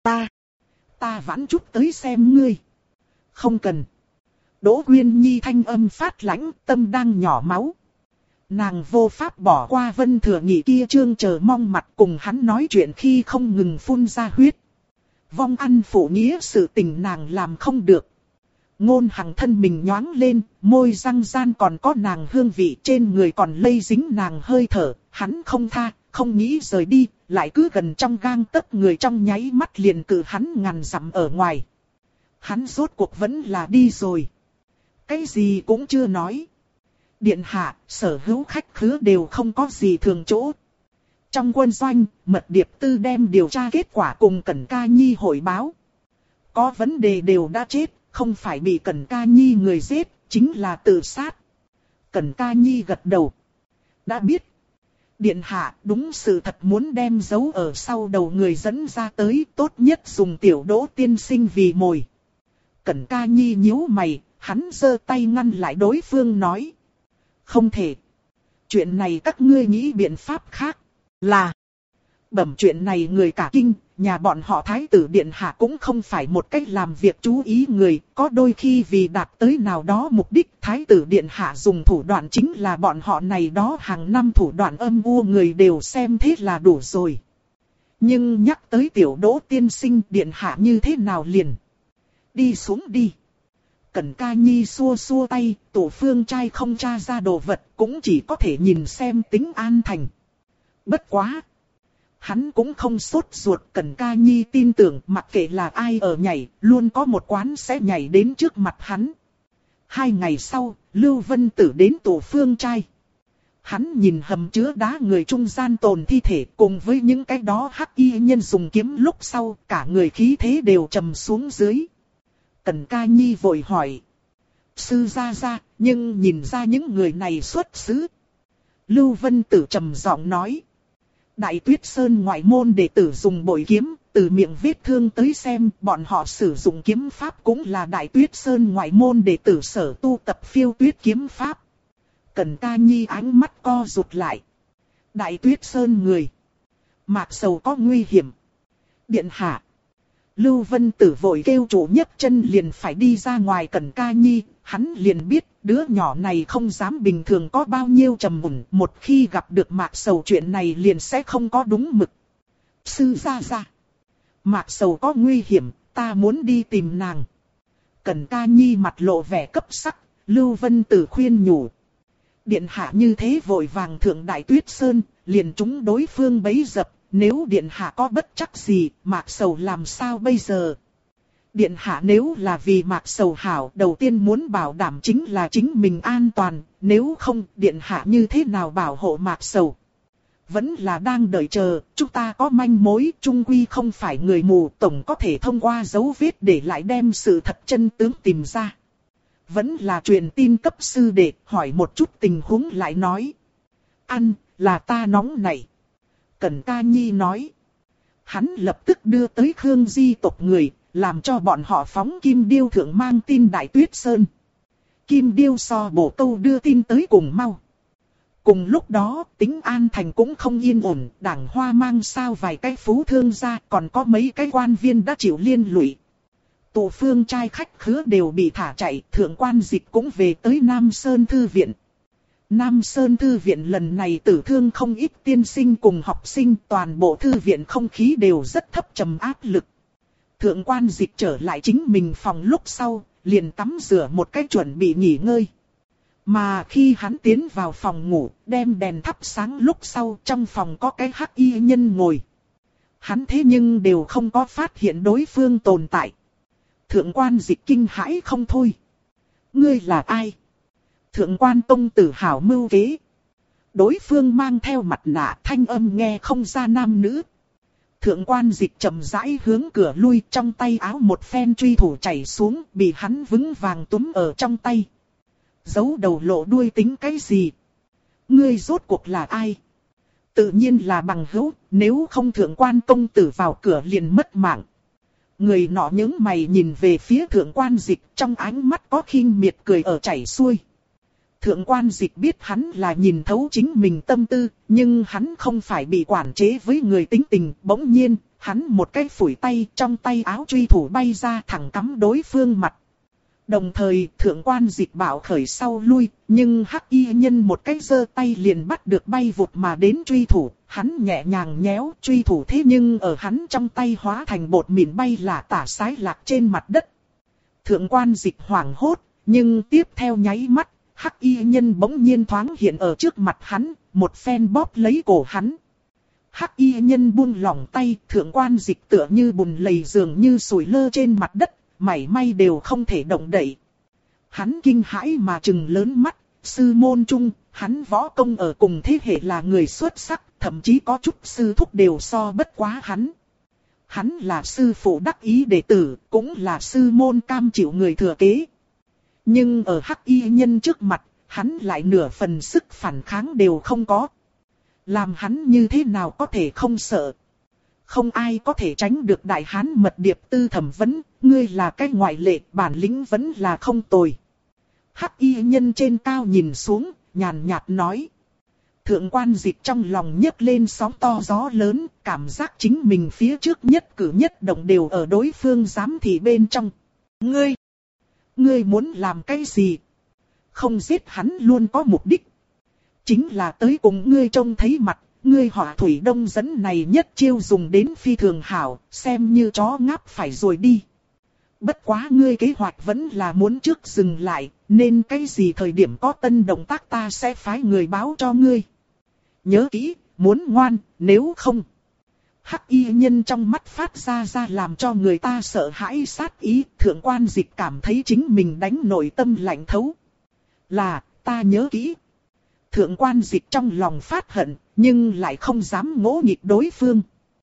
ta vãn chút tới xem ngươi. Không cần. Đỗ Quyên Nhi thanh âm phát lãnh, tâm đang nhỏ máu. Nàng vô pháp bỏ qua Vân Thừa Nhị kia trương chờ mong mặt cùng hắn nói chuyện khi không ngừng phun ra huyết. Vong ăn phụ nghĩa sự tình nàng làm không được. Ngôn Hằng thân mình nhoáng lên, môi răng gian còn có nàng hương vị, trên người còn lây dính nàng hơi thở, hắn không tha, không nghĩ rời đi, lại cứ gần trong gang tấc người trong nháy mắt liền cự hắn ngàn dặm ở ngoài. Hắn rốt cuộc vẫn là đi rồi. Cái gì cũng chưa nói. Điện hạ, sở hữu khách khứa đều không có gì thường chỗ. Trong quân doanh, Mật Điệp Tư đem điều tra kết quả cùng Cẩn Ca Nhi hội báo. Có vấn đề đều đã chết, không phải bị Cẩn Ca Nhi người giết, chính là tự sát. Cẩn Ca Nhi gật đầu. Đã biết. Điện hạ đúng sự thật muốn đem giấu ở sau đầu người dẫn ra tới, tốt nhất dùng tiểu Đỗ tiên sinh vì mồi. Cẩn Ca Nhi nhíu mày, hắn giơ tay ngăn lại đối phương nói. Không thể. Chuyện này các ngươi nghĩ biện pháp khác. Là. Bẩm chuyện này người cả kinh, nhà bọn họ thái tử điện hạ cũng không phải một cách làm việc chú ý người, có đôi khi vì đạt tới nào đó mục đích thái tử điện hạ dùng thủ đoạn chính là bọn họ này đó hàng năm thủ đoạn âm u người đều xem thế là đủ rồi. Nhưng nhắc tới Tiểu Đỗ tiên sinh điện hạ như thế nào liền. Đi xuống đi. Cẩn Ca Nhi xua xua tay, Tổ Phương trai không tra ra đồ vật cũng chỉ có thể nhìn xem tính an thành. Bất quá. Hắn cũng không sốt ruột, Cẩn Ca Nhi tin tưởng mặc kệ là ai ở nhảy, luôn có một quán sẽ nhảy đến trước mặt hắn. 2 ngày sau, Lưu Vân Tử đến Tổ Phương trai. Hắn nhìn hầm chứa đá người trung gian tồn thi thể cùng với những cái đó hắc y nhân dùng kiếm lúc sau, cả người khí thế đều trầm xuống dưới. Cẩn Ca Nhi vội hỏi. Sư gia gia, nhưng nhìn ra những người này xuất xứ. Lưu Vân Tử trầm giọng nói. Đại Tuyết Sơn ngoại môn đệ tử dùng bội kiếm, từ miệng vết thương tới xem, bọn họ sử dụng kiếm pháp cũng là Đại Tuyết Sơn ngoại môn đệ tử sở tu tập phiêu tuyết kiếm pháp. Cẩn Ca Nhi ánh mắt co rụt lại. Đại Tuyết Sơn người. Mạc Sầu có nguy hiểm. Điện hạ. Lưu Vân Tử vội kêu chủ nhấc chân liền phải đi ra ngoài Cẩn Ca Nhi. Hắn liền biết đứa nhỏ này không dám bình thường có bao nhiêu trầm mùn. Một khi gặp được Mạc Sầu chuyện này liền sẽ không có đúng mực. Sư gia gia. Mạc Sầu có nguy hiểm, ta muốn đi tìm nàng. Cẩn Ca Nhi mặt lộ vẻ cấp sắc. Lưu Vân Tử khuyên nhủ. Điện hạ như thế vội vàng thượng Đại Tuyết Sơn, liền trúng đối phương bấy dập, nếu điện hạ có bất chắc gì, Mạc Sầu làm sao bây giờ? Điện hạ nếu là vì Mạc Sầu hảo, đầu tiên muốn bảo đảm chính là chính mình an toàn, nếu không, điện hạ như thế nào bảo hộ Mạc Sầu? Vẫn là đang đợi chờ, chúng ta có manh mối, chung quy không phải người mù, tổng có thể thông qua dấu vết để lại đem sự thật chân tướng tìm ra. Vẫn là truyền tin cấp sư đệ, hỏi một chút tình huống lại nói. Ăn, là ta nóng này. Cẩn Ca Nhi nói. Hắn lập tức đưa tới Khương Di tộc người, làm cho bọn họ phóng Kim Điêu thượng mang tin Đại Tuyết Sơn. Kim Điêu so bổ câu đưa tin tới cùng mau. Cùng lúc đó, Tính An Thành cũng không yên ổn, Đảng Hoa mang sao vài cái phú thương gia, còn có mấy cái quan viên đã chịu liên lụy. Tổ Phương trai khách khứa đều bị thả chạy, thượng quan dịch cũng về tới Nam Sơn Thư Viện. Nam Sơn Thư Viện lần này tử thương không ít tiên sinh cùng học sinh, toàn bộ thư viện không khí đều rất thấp trầm áp lực. Thượng quan dịch trở lại chính mình phòng lúc sau, liền tắm rửa một cách chuẩn bị nghỉ ngơi. Mà khi hắn tiến vào phòng ngủ, đem đèn thắp sáng lúc sau, trong phòng có cái hắc y nhân ngồi. Hắn thế nhưng đều không có phát hiện đối phương tồn tại. Thượng quan dịch kinh hãi không thôi. Ngươi là ai? Thượng quan tông tử hảo mưu kế. Đối phương mang theo mặt nạ, thanh âm nghe không ra nam nữ. Thượng quan dịch chậm rãi hướng cửa lui, trong tay áo một phen truy thủ chảy xuống, bị hắn vững vàng túm ở trong tay. Giấu đầu lộ đuôi tính cái gì? Ngươi rốt cuộc là ai? Tự nhiên là bằng hữu, nếu không thượng quan công tử vào cửa liền mất mạng. Người nọ những mày nhìn về phía thượng quan dịch, trong ánh mắt có khinh miệt cười ở chảy xuôi. Thượng quan dịch biết hắn là nhìn thấu chính mình tâm tư, nhưng hắn không phải bị quản chế với người tính tình. Bỗng nhiên, hắn một cái phủi tay, trong tay áo truy thủ bay ra thẳng cắm đối phương mặt. Đồng thời, thượng quan dịch bảo khởi sau lui, nhưng hắc y nhân một cái giơ tay liền bắt được bay vụt mà đến truy thủ. Hắn nhẹ nhàng nhéo truy thủ, thế nhưng ở hắn trong tay hóa thành bột mịn bay lả tả sái lạc trên mặt đất. Thượng quan dịch hoảng hốt, nhưng tiếp theo nháy mắt, hắc y nhân bỗng nhiên thoáng hiện ở trước mặt hắn, một phen bóp lấy cổ hắn. Hắc y nhân buông lỏng tay, thượng quan dịch tựa như bùn lầy dường như sủi lơ trên mặt đất, mảy may đều không thể động đậy. Hắn kinh hãi mà trừng lớn mắt, sư môn trung, hắn võ công ở cùng thế hệ là người xuất sắc, thậm chí có chút sư thúc đều so bất quá hắn. Hắn là sư phụ đắc ý đệ tử, cũng là sư môn cam chịu người thừa kế. Nhưng ở hắc y nhân trước mặt, hắn lại nửa phần sức phản kháng đều không có. Làm hắn như thế nào có thể không sợ? Không ai có thể tránh được đại hán mật điệp tư thẩm vấn, ngươi là cái ngoại lệ, bản lĩnh vẫn là không tồi. Hắc y nhân trên cao nhìn xuống, nhàn nhạt nói. Thượng quan dịch trong lòng nhấc lên sóng to gió lớn, cảm giác chính mình phía trước nhất cử nhất động đều ở đối phương giám thị bên trong. Ngươi muốn làm cái gì? Không giết hắn luôn có mục đích. Chính là tới cùng ngươi trông thấy mặt, ngươi họ Thủy Đông dẫn này nhất chiêu dùng đến phi thường hảo, xem như chó ngáp phải rồi đi. Bất quá ngươi kế hoạch vẫn là muốn trước dừng lại, nên cái gì thời điểm có tân động tác ta sẽ phái người báo cho ngươi. Nhớ kỹ, muốn ngoan, nếu không. Hắc y nhân trong mắt phát ra làm cho người ta sợ hãi sát ý, Thượng Quan Dịch cảm thấy chính mình đánh nội tâm lạnh thấu. Là, ta nhớ kỹ. Thượng Quan Dịch trong lòng phát hận, nhưng lại không dám ngỗ nghịch đối phương.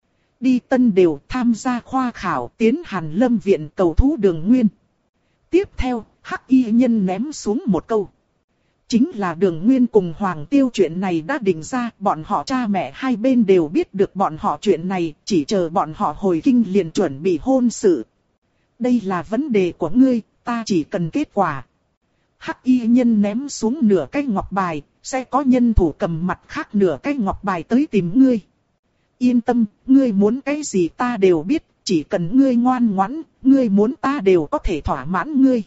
Đi Tân đều tham gia khoa khảo tiến Hàn Lâm viện cầu thú Đường Nguyên. Tiếp theo, Hắc y nhân ném xuống một câu. Chính là Đường Nguyên cùng Hoàng Tiêu chuyện này đã định ra, bọn họ cha mẹ hai bên đều biết được bọn họ chuyện này, chỉ chờ bọn họ hồi kinh liền chuẩn bị hôn sự. Đây là vấn đề của ngươi, ta chỉ cần kết quả. Hắc y nhân ném xuống nửa cái ngọc bài, sẽ có nhân thủ cầm mặt khác nửa cái ngọc bài tới tìm ngươi. Yên tâm, ngươi muốn cái gì ta đều biết, chỉ cần ngươi ngoan ngoãn, ngươi muốn ta đều có thể thỏa mãn ngươi.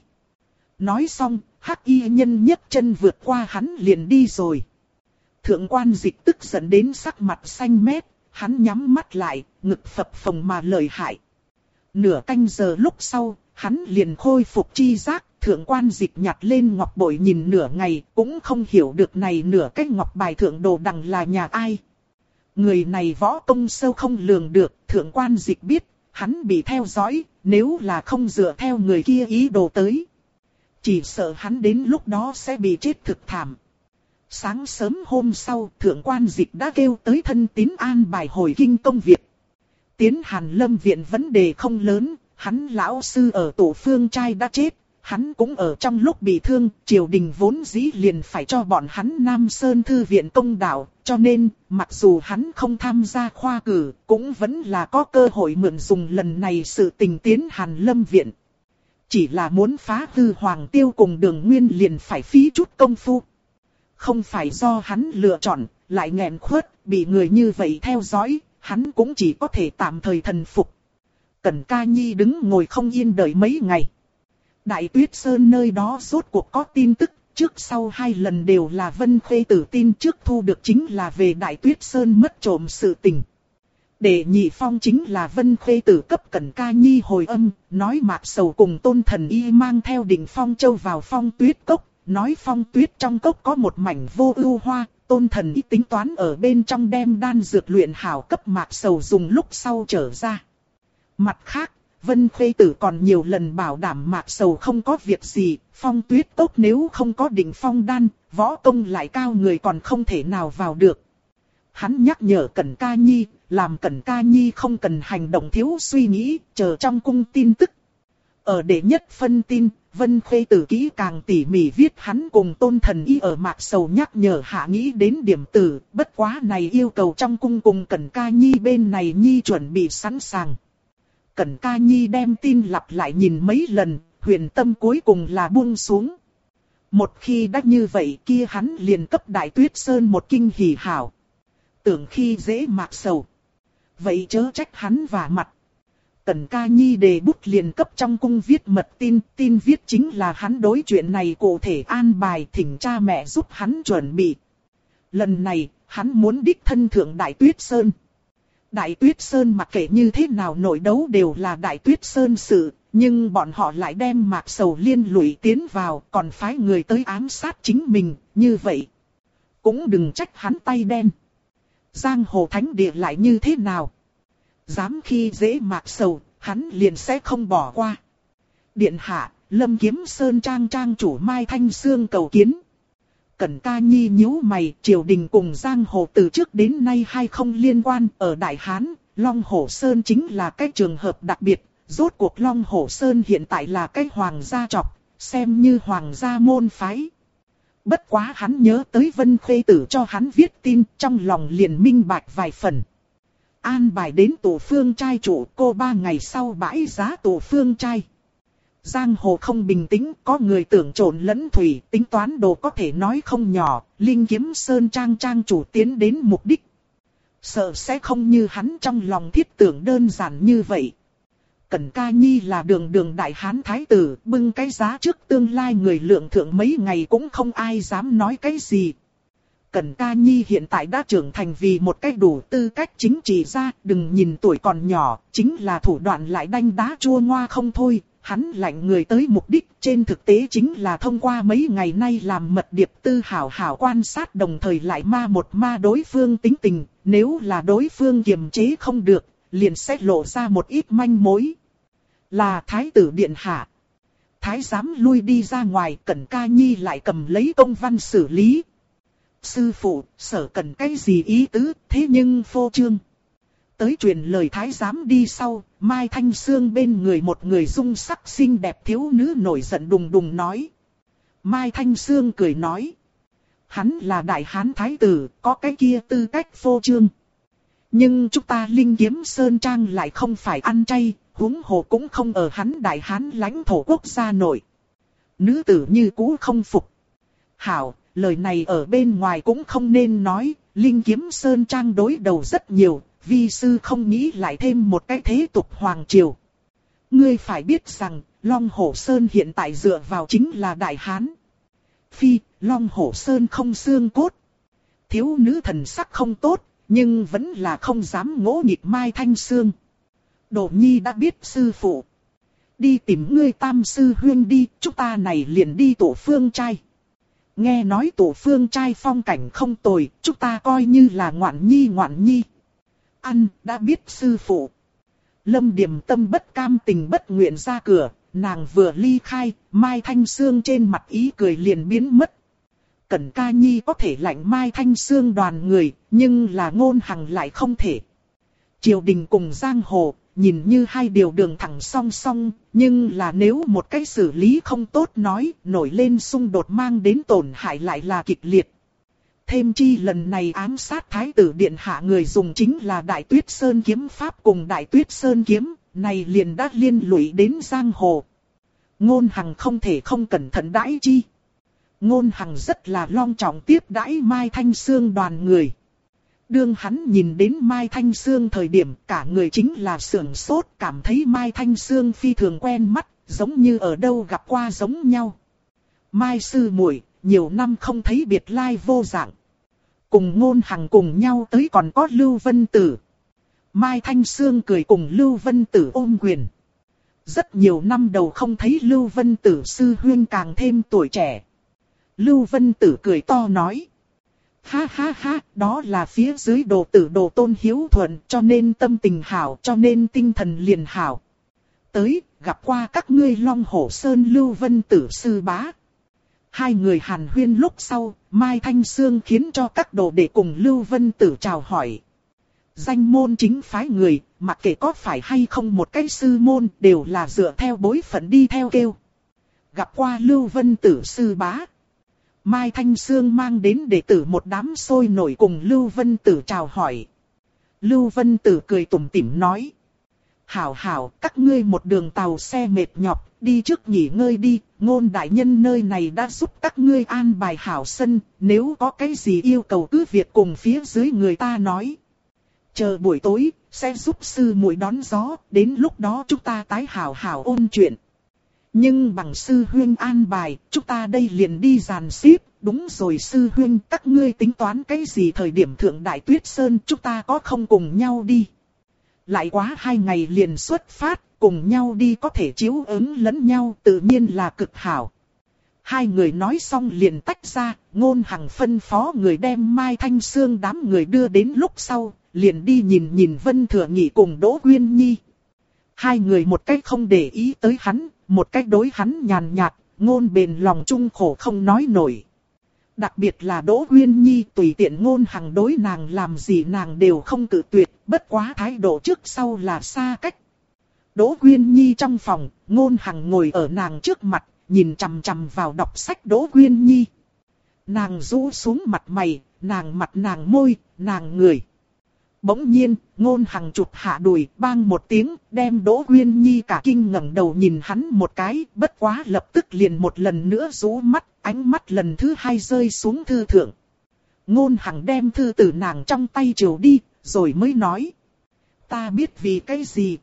Nói xong, Hắc y nhân nhấc chân vượt qua hắn liền đi rồi. Thượng Quan Dịch tức giận đến sắc mặt xanh mét, hắn nhắm mắt lại, ngực phập phồng mà lợi hại. Nửa canh giờ lúc sau, hắn liền khôi phục chi giác, Thượng Quan Dịch nhặt lên ngọc bội nhìn nửa ngày, cũng không hiểu được này nửa cái ngọc bài thượng đồ đằng là nhà ai. Người này võ công sâu không lường được, Thượng Quan Dịch biết, hắn bị theo dõi, nếu là không dựa theo người kia ý đồ tới. Chỉ sợ hắn đến lúc đó sẽ bị chết thực thảm. Sáng sớm hôm sau, Thượng Quan Dịch đã kêu tới thân tín an bài hồi kinh công việc. Tiến Hàn Lâm viện vấn đề không lớn, hắn lão sư ở Tổ Phương Trai đã chết, hắn cũng ở trong lúc bị thương, triều đình vốn dĩ liền phải cho bọn hắn Nam Sơn Thư viện công đạo, cho nên, mặc dù hắn không tham gia khoa cử, cũng vẫn là có cơ hội mượn dùng lần này sự tình tiến Hàn Lâm viện. Chỉ là muốn phá hư Hoàng Tiêu cùng Đường Nguyên liền phải phí chút công phu. Không phải do hắn lựa chọn, lại nghẹn khuất, bị người như vậy theo dõi, hắn cũng chỉ có thể tạm thời thần phục. Cẩn Ca Nhi đứng ngồi không yên đợi mấy ngày. Đại Tuyết Sơn nơi đó rốt cuộc có tin tức, trước sau hai lần đều là Vân Khê Tử tin trước thu được chính là về Đại Tuyết Sơn mất trộm sự tình. Để nhị phong chính là Vân Khê Tử cấp Cẩn Ca Nhi hồi âm, nói Mạc Sầu cùng Tôn Thần Y mang theo Đỉnh Phong Châu vào Phong Tuyết Cốc, nói Phong Tuyết trong cốc có một mảnh vô ưu hoa, Tôn Thần Y tính toán ở bên trong đem đan dược luyện hảo cấp Mạc Sầu dùng lúc sau trở ra. Mặt khác, Vân Khê Tử còn nhiều lần bảo đảm Mạc Sầu không có việc gì, Phong Tuyết Cốc nếu không có Đỉnh Phong đan, võ công lại cao người còn không thể nào vào được. Hắn nhắc nhở Cẩn Ca Nhi, làm Cẩn Ca Nhi không cần hành động thiếu suy nghĩ, chờ trong cung tin tức. Ở đệ nhất phân tin, Vân Khê Tử kỹ càng tỉ mỉ viết hắn cùng Tôn Thần Y ở Mạc Sầu nhắc nhở hạ nghĩ đến điểm tử, bất quá này yêu cầu trong cung cùng Cẩn Ca Nhi bên này Nhi chuẩn bị sẵn sàng. Cẩn Ca Nhi đem tin lặp lại nhìn mấy lần, huyền tâm cuối cùng là buông xuống. Một khi đã như vậy kia hắn liền cấp Đại Tuyết Sơn một kinh hỉ hảo. Tưởng khi dễ Mạc Sầu. Vậy chớ trách hắn vả mặt. Cẩn Ca Nhi đề bút liền cấp trong cung viết mật tin, tin viết chính là hắn đối chuyện này cụ thể an bài thỉnh cha mẹ giúp hắn chuẩn bị. Lần này, hắn muốn đích thân thượng Đại Tuyết Sơn. Đại Tuyết Sơn mặc kệ như thế nào nội đấu đều là Đại Tuyết Sơn sự, nhưng bọn họ lại đem Mạc Sầu liên lụy tiến vào, còn phái người tới ám sát chính mình, như vậy. Cũng đừng trách hắn tay đen. Giang hồ thánh địa lại như thế nào? Dám khi dễ Mạc Sầu, hắn liền sẽ không bỏ qua. Điện hạ, Lâm Kiếm Sơn trang trang chủ Mai Thanh Sương cầu kiến. Cẩn Ca Nhi nhíu mày, triều đình cùng Giang hồ từ trước đến nay hay không liên quan, ở Đại Hán, Long Hổ Sơn chính là cái trường hợp đặc biệt, rốt cuộc Long Hổ Sơn hiện tại là cái hoàng gia trọc, xem như hoàng gia môn phái. Bất quá hắn nhớ tới Vân Khê Tử cho hắn viết tin, trong lòng liền minh bạch vài phần. An bài đến Tổ Phương Trai chủ, cô 3 ngày sau bãi giá Tổ Phương Trai. Giang hồ không bình tĩnh, có người tưởng trộn lẫn thủy, tính toán đồ có thể nói không nhỏ, Linh Kiếm Sơn trang trang chủ tiến đến mục đích. Sợ sẽ không như hắn trong lòng thiết tưởng đơn giản như vậy. Cẩn Ca Nhi là đường đại hán thái tử, bưng cái giá trước tương lai người lượng thượng mấy ngày cũng không ai dám nói cái gì. Cẩn Ca Nhi hiện tại đã trưởng thành vì một cách đủ tư cách chính trị gia, đừng nhìn tuổi còn nhỏ, chính là thủ đoạn lại đanh đá chua ngoa không thôi. Hắn lạnh người tới mục đích trên thực tế chính là thông qua mấy ngày nay làm mật điệp tư hảo hảo quan sát, đồng thời lại ma đối phương tính tình, nếu là đối phương kiềm chế không được, liền sẽ lộ ra một ít manh mối. Là thái tử điện hạ. Thái giám lui đi ra ngoài, Cẩn Ca Nhi lại cầm lấy công văn xử lý. Sư phụ, sở cần cái gì ý tứ, thế nhưng phô trương. Tới truyền lời thái giám đi sau, Mai Thanh Sương bên người một người dung sắc xinh đẹp thiếu nữ nổi giận đùng đùng nói. Mai Thanh Sương cười nói. Hắn là đại hán thái tử, có cái kia tư cách phô trương. Nhưng chúng ta Linh Kiếm Sơn Trang lại không phải ăn chay, huống hồ cũng không ở hắn đại hán lãnh thổ quốc gia nội. Nữ tử như cũ không phục. Hảo, lời này ở bên ngoài cũng không nên nói, Linh Kiếm Sơn Trang đối đầu rất nhiều, vi sư không nghĩ lại thêm một cái thế tục hoàng triều. Ngươi phải biết rằng, Long Hổ Sơn hiện tại dựa vào chính là Đại Hán. Phi, Long Hổ Sơn không xương cốt. Thiếu nữ thần sắc không tốt, nhưng vẫn là không dám ngỗ nghịch Mai Thanh Sương. Đồ Nhi đã biết sư phụ. Đi tìm ngươi tam sư huyên đi, chúng ta này liền đi tổ phương trai. Nghe nói tổ phương trai phong cảnh không tồi, chúng ta coi như là ngoạn nhi. Ăn, đã biết sư phụ. Lâm Điềm Tâm bất cam tình bất nguyện ra cửa, nàng vừa ly khai, Mai Thanh Sương trên mặt ý cười liền biến mất. Cẩn Ca Nhi có thể lạnh Mai Thanh Sương đoàn người, nhưng là Ngôn Hằng lại không thể. Triều đình cùng giang hồ, nhìn như hai điều đường thẳng song song, nhưng là nếu một cái xử lý không tốt nói, nổi lên xung đột mang đến tổn hại lại là kịch liệt. Thêm chi lần này ám sát thái tử điện hạ người dùng chính là Đại Tuyết Sơn kiếm pháp cùng Đại Tuyết Sơn kiếm, này liền đã liên lụy đến giang hồ. Ngôn Hằng không thể không cẩn thận đãi chi. Ngôn Hằng rất là long trọng tiếp đãi Mai Thanh Sương đoàn người. Đương hắn nhìn đến Mai Thanh Sương thời điểm, cả người chính là sưởng sốt, cảm thấy Mai Thanh Sương phi thường quen mắt, giống như ở đâu gặp qua giống nhau. Mai sư muội, nhiều năm không thấy biệt lai vô dạng. Cùng Ngôn Hằng cùng nhau tới còn có Lưu Vân Tử. Mai Thanh Sương cười cùng Lưu Vân Tử ôm quyền. Rất nhiều năm đầu không thấy Lưu Vân Tử sư huyên càng thêm tuổi trẻ. Lưu Vân Tử cười to nói. Ha ha ha, đó là phía dưới đồ tử đồ tôn hiếu thuận, cho nên tâm tình hảo, cho nên tinh thần liền hảo. Tới, gặp qua các ngươi Long Hổ Sơn Lưu Vân Tử sư bá. Hai người hàn huyên lúc sau, Mai Thanh Sương khiến cho các đồ đệ cùng Lưu Vân Tử chào hỏi. Danh môn chính phái người, mặc kệ có phải hay không một cái sư môn, đều là dựa theo bối phận đi theo kêu. Gặp qua Lưu Vân Tử sư bá. Mai Thanh Sương mang đến đệ tử một đám sôi nổi cùng Lưu Vân Tử chào hỏi. Lưu Vân Tử cười tủm tỉm nói. Hảo hảo, các ngươi một đường tàu xe mệt nhọc, đi trước nghỉ ngơi đi, Ngôn đại nhân nơi này đã giúp các ngươi an bài hảo sân, nếu có cái gì yêu cầu cứ việc cùng phía dưới người ta nói. Chờ buổi tối, sẽ giúp sư muội đón gió, đến lúc đó chúng ta tái hảo hảo ôn chuyện. Nhưng bằng sư huyên an bài, chúng ta đây liền đi dàn xếp. Đúng rồi sư huyên, các ngươi tính toán cái gì thời điểm thượng Đại Tuyết Sơn, chúng ta có không cùng nhau đi. Lại quá 2 ngày liền xuất phát, cùng nhau đi có thể chiếu ứng lẫn nhau, tự nhiên là cực hảo. Hai người nói xong liền tách ra, Ngôn Hằng phân phó người đem Mai Thanh Sương đám người đưa đến lúc sau, liền đi nhìn Vân Thừa Nghị cùng Đỗ Quyên Nhi. Hai người một cách không để ý tới hắn, một cách đối hắn nhàn nhạt, Ngôn bền lòng chung khổ không nói nổi. Đặc biệt là Đỗ Quyên Nhi, tùy tiện Ngôn Hằng đối nàng làm gì nàng đều không cự tuyệt, bất quá thái độ trước sau là xa cách. Đỗ Quyên Nhi trong phòng, Ngôn Hằng ngồi ở nàng trước mặt, nhìn chằm chằm vào đọc sách Đỗ Quyên Nhi. Nàng rũ xuống mặt mày, nàng mặt nàng môi, nàng người. Bỗng nhiên, Ngôn Hằng chụp hạ đùi, bang một tiếng, đem Đỗ Quyên Nhi cả kinh ngẩng đầu nhìn hắn một cái, bất quá lập tức liền một lần nữa rũ mắt, ánh mắt lần thứ 2 rơi xuống thư thượng. Ngôn Hằng đem thư từ nàng trong tay trừ đi, rồi mới nói. Ta biết vì cái gì.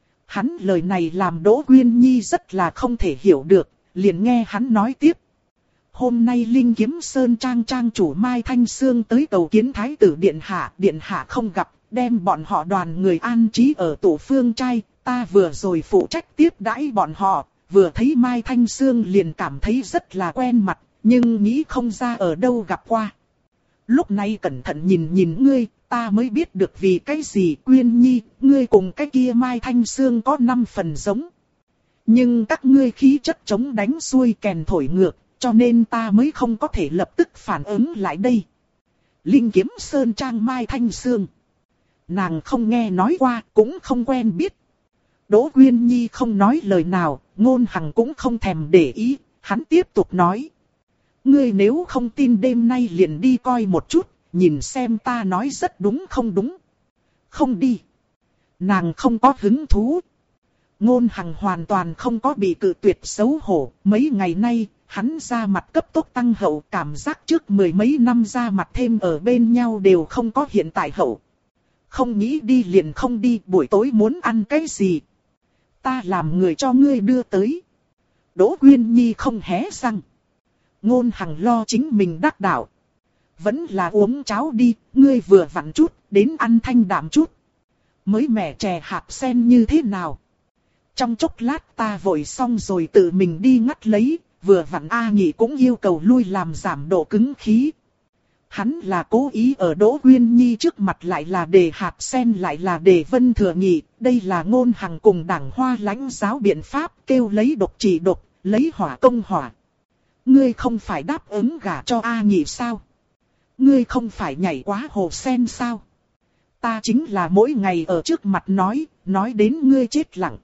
Hắn lời này làm Đỗ Quyên Nhi rất là không thể hiểu được, liền nghe hắn nói tiếp. hôm nay Linh Kiếm Sơn Trang trang chủ Mai Thanh Sương tới cầu kiến Thái tử Điện Hạ không gặp, đem bọn họ đoàn người an trí ở tổ phương trai, ta vừa rồi phụ trách tiếp đãi bọn họ, vừa thấy Mai Thanh Sương liền cảm thấy rất là quen mặt, nhưng nghĩ không ra ở đâu gặp qua. Lúc này cẩn thận nhìn ngươi, ta mới biết được vì cái gì Quyên Nhi, ngươi cùng cái kia Mai Thanh Sương có 5 phần giống. Nhưng các ngươi khí chất chống đánh xuôi kèn thổi ngược, cho nên ta mới không có thể lập tức phản ứng lại đây. Linh Kiếm Sơn Trang Mai Thanh Sương. Nàng không nghe nói qua, cũng không quen biết. Đỗ Quyên Nhi không nói lời nào, Ngôn Hằng cũng không thèm để ý, hắn tiếp tục nói. Ngươi nếu không tin đêm nay liền đi coi một chút, nhìn xem ta nói rất đúng không đúng. Không đi. Nàng không có hứng thú. Ngôn Hằng hoàn toàn không có bị cự tuyệt xấu hổ, mấy ngày nay, hắn ra mặt cấp tốc tăng hậu, cảm giác trước 10 mấy năm ra mặt thêm ở bên nhau đều không có hiện tại hậu. Không nghĩ đi liền không đi, buổi tối muốn ăn cái gì? Ta làm người cho ngươi đưa tới. Đỗ Quyên Nhi không hé răng. Ngôn Hằng lo chính mình đắc đạo. Vẫn là uống cháo đi, ngươi vừa vặn chút, đến ăn thanh đạm chút. Mới mẻ chè hạt sen như thế nào? Trong chốc lát ta vội xong rồi tự mình đi ngắt lấy, vừa vặn A Nhị cũng yêu cầu lui làm giảm độ cứng khí. Hắn là cố ý ở Đỗ Quyên Nhi trước mặt lại là để hạt sen lại là để Vân Thừa Nhị, đây là Ngôn Hằng cùng Đảng Hoa lãnh giáo biện pháp kêu lấy độc trị độc, lấy hỏa công hỏa. Ngươi không phải đáp ứng gả cho A Nhị sao? Ngươi không phải nhảy quá hồ sen sao? Ta chính là mỗi ngày ở trước mặt nói đến ngươi chết lặng.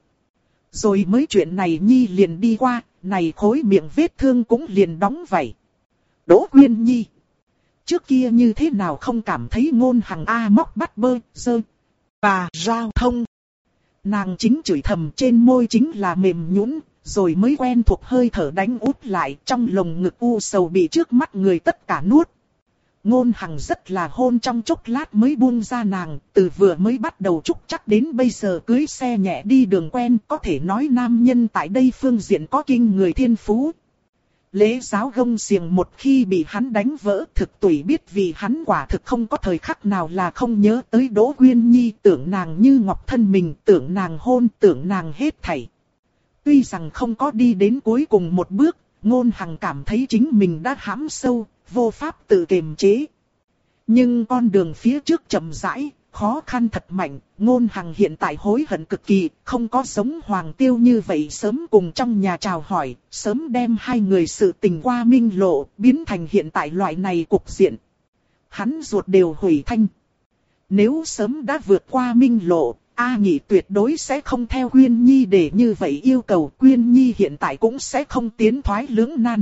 Rồi mới chuyện này Nhi liền đi qua, này khối miệng vết thương cũng liền đóng vậy. Đỗ Quyên Nhi. Trước kia như thế nào không cảm thấy Ngôn Hằng A móc bắt bơ, dơ, và giao thông. Nàng chính chửi thầm trên môi chính là mềm nhũn, rồi mới quen thuộc hơi thở đánh úp lại trong lồng ngực u sầu bị trước mắt người tất cả nuốt. Ngôn Hằng rất là hôn trong chốc lát mới buông ra nàng, từ vừa mới bắt đầu trúc chắc đến bây giờ cưới xe nhẹ đi đường quen, có thể nói nam nhân tại đây phương diện có kinh người thiên phú. Lễ giáo gông xiềng một khi bị hắn đánh vỡ thực tùy biết vì hắn quả thực không có thời khắc nào là không nhớ tới Đỗ Quyên Nhi, tưởng nàng như ngọc thân mình, tưởng nàng hôn, tưởng nàng hết thảy. Tuy rằng không có đi đến cuối cùng một bước, Ngôn Hằng cảm thấy chính mình đã hãm sâu, vô pháp tự kiềm chế. Nhưng con đường phía trước chậm rãi, khó khăn thật mạnh, Ngôn Hằng hiện tại hối hận cực kỳ, không có giống Hoàng Tiêu như vậy sớm cùng trong nhà chào hỏi, sớm đem hai người sự tình qua minh lộ, biến thành hiện tại loại này cục diện. Hắn ruột đều hủy thanh. Nếu sớm đã vượt qua minh lộ, A Nhị tuyệt đối sẽ không theo Quyên Nhi để như vậy yêu cầu, Quyên Nhi hiện tại cũng sẽ không tiến thoái lưỡng nan.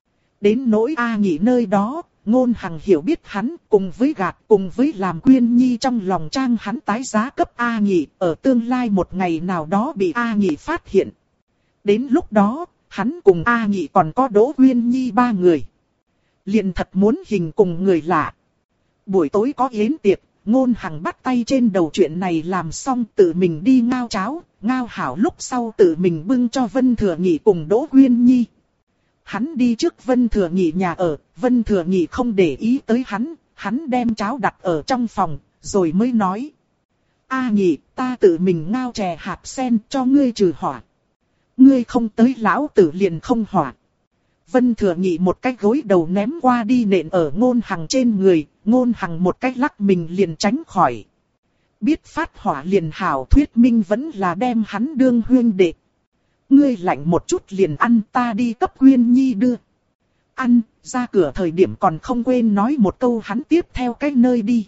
Đến nỗi A Nhị nơi đó, Ngôn Hằng hiểu biết hắn cùng với gạt cùng với làm Quyên Nhi trong lòng trang hắn tái giá cấp A Nhị, ở tương lai một ngày nào đó bị A Nhị phát hiện. Đến lúc đó, hắn cùng A Nhị còn có Đỗ Quyên Nhi 3 người. Liền thật muốn hình cùng người lạ. Buổi tối có yến tiệc, Ngôn Hằng bắt tay trên đầu chuyện này làm xong tự mình đi ngao cháo, ngao hảo lúc sau tự mình bưng cho Vân Thừa Nhị cùng Đỗ Quyên Nhi. Hắn đi trước Vân Thừa Nhị nhà ở, Vân Thừa Nhị không để ý tới hắn đem cháo đặt ở trong phòng, rồi mới nói. A Nhị, ta tự mình ngao chè hạt sen cho ngươi trừ hỏa. Ngươi không tới lão tử liền không hỏa. Vân Thừa Nhị một cái gối đầu ném qua đi nện ở Ngôn Hằng trên người, Ngôn Hằng một cái lắc mình liền tránh khỏi. Biết phát hỏa liền hảo, thuyết minh vẫn là đem hắn đương huyên đệ. Ngươi lạnh một chút liền ăn, ta đi cấp Quyên Nhi đưa. Ăn, ra cửa thời điểm còn không quên nói một câu hắn tiếp theo cái nơi đi.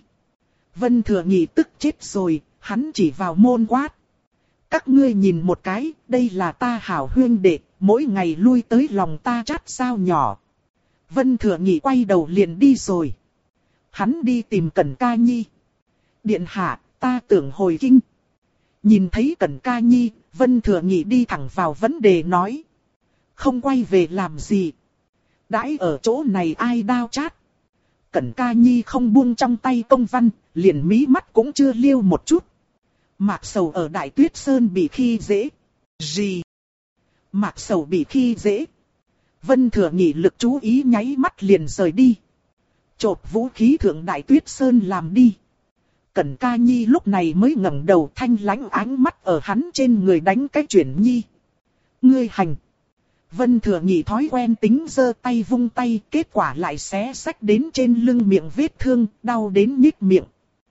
Vân Thừa Nhị tức chết rồi, hắn chỉ vào môn quát. Các ngươi nhìn một cái, đây là ta hảo huyên đệ, mỗi ngày lui tới lòng ta chát sao nhỏ. Vân Thừa Nhị quay đầu liền đi rồi. Hắn đi tìm Cẩn Ca Nhi. Điện hạ, ta tưởng hồi kinh. Nhìn thấy Cẩn Ca Nhi, Vân Thừa Nhị đi thẳng vào vấn đề nói. Không quay về làm gì. Đãi ở chỗ này ai đao chát. Cẩn Ca Nhi không buông trong tay công văn, liền mí mắt cũng chưa liêu một chút. Mạc Sầu ở Đại Tuyết Sơn bị khi dễ. Gì? Mạc Sầu bị khi dễ. Vân Thừa Nhị lực chú ý nháy mắt liền rời đi. Chộp vũ khí thượng đại tuyết sơn làm đi. Cẩn Ca Nhi lúc này mới ngẩng đầu, thanh lãnh ánh mắt ở hắn trên người đánh cái chuyển nhi. Ngươi hành. Vân Thừa Nhị thói quen tính giơ tay vung tay, kết quả lại xé xách đến trên lưng miệng vết thương, đau đến nhích miệng.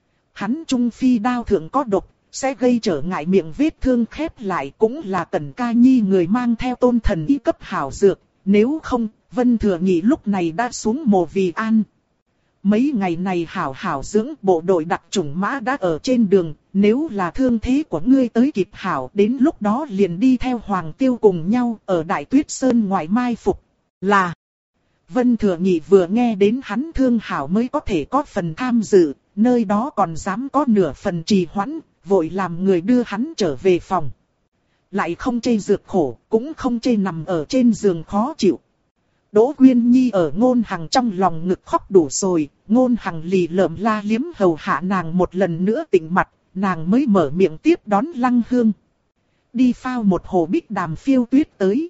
Hắn trung phi đao thượng có độc, sẽ gây trở ngại miệng vết thương khép lại, cũng là Cẩn Ca Nhi người mang theo tôn thần y cấp hảo dược, nếu không, Vân Thừa Nhị lúc này đã xuống mồ vì an. Mấy ngày này hảo hảo dưỡng, bộ đội đặc chủng mã đã ở trên đường, nếu là thương thế của ngươi tới kịp hảo, đến lúc đó liền đi theo Hoàng Tiêu cùng nhau ở Đại Tuyết Sơn ngoài mai phục. Là Vân Thừa Nhị vừa nghe đến hắn thương hảo mới có thể có phần tham dự, nơi đó còn dám có nửa phần trì hoãn, vội làm người đưa hắn trở về phòng. Lại không chê dược khổ, cũng không chê nằm ở trên giường khó chịu. Đỗ Quyên Nhi ở Ngôn Hằng trong lòng ngực khóc đủ rồi, Ngôn Hằng lì lợm la liếm hầu hạ nàng một lần nữa tỉnh mặt, nàng mới mở miệng tiếp đón Lăng Hương. Đi phao một hồ bích đàm phiêu tuyết tới.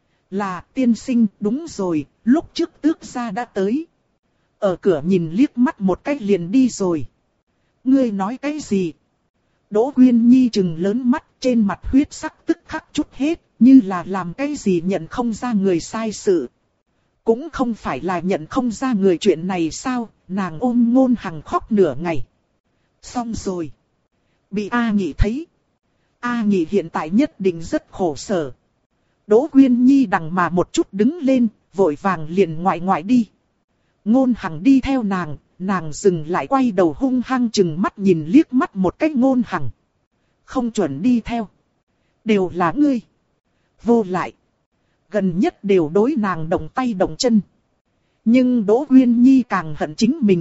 Là tiên sinh, đúng rồi, lúc trước tước gia đã tới. Ở cửa nhìn liếc mắt một cái liền đi rồi. Ngươi nói cái gì? Đỗ Quyên Nhi trừng lớn mắt, trên mặt huyết sắc tức khắc chút hết, như là làm cái gì nhận không ra người sai sự. Cũng không phải là nhận không ra người chuyện này sao, nàng ôm Ngôn Hằng khóc nửa ngày. Xong rồi. Bị A Nhị thấy. A Nhị hiện tại nhất định rất khổ sở. Đỗ Quyên Nhi đằng mà một chút đứng lên, vội vàng liền ngoại đi. Ngôn Hằng đi theo nàng dừng lại quay đầu hung hăng chừng mắt nhìn liếc mắt một cái Ngôn Hằng. Không chuẩn đi theo. Đều là ngươi. Vô lại. Gần nhất đều đối nàng động tay động chân. Nhưng Đỗ Quyên Nhi càng hận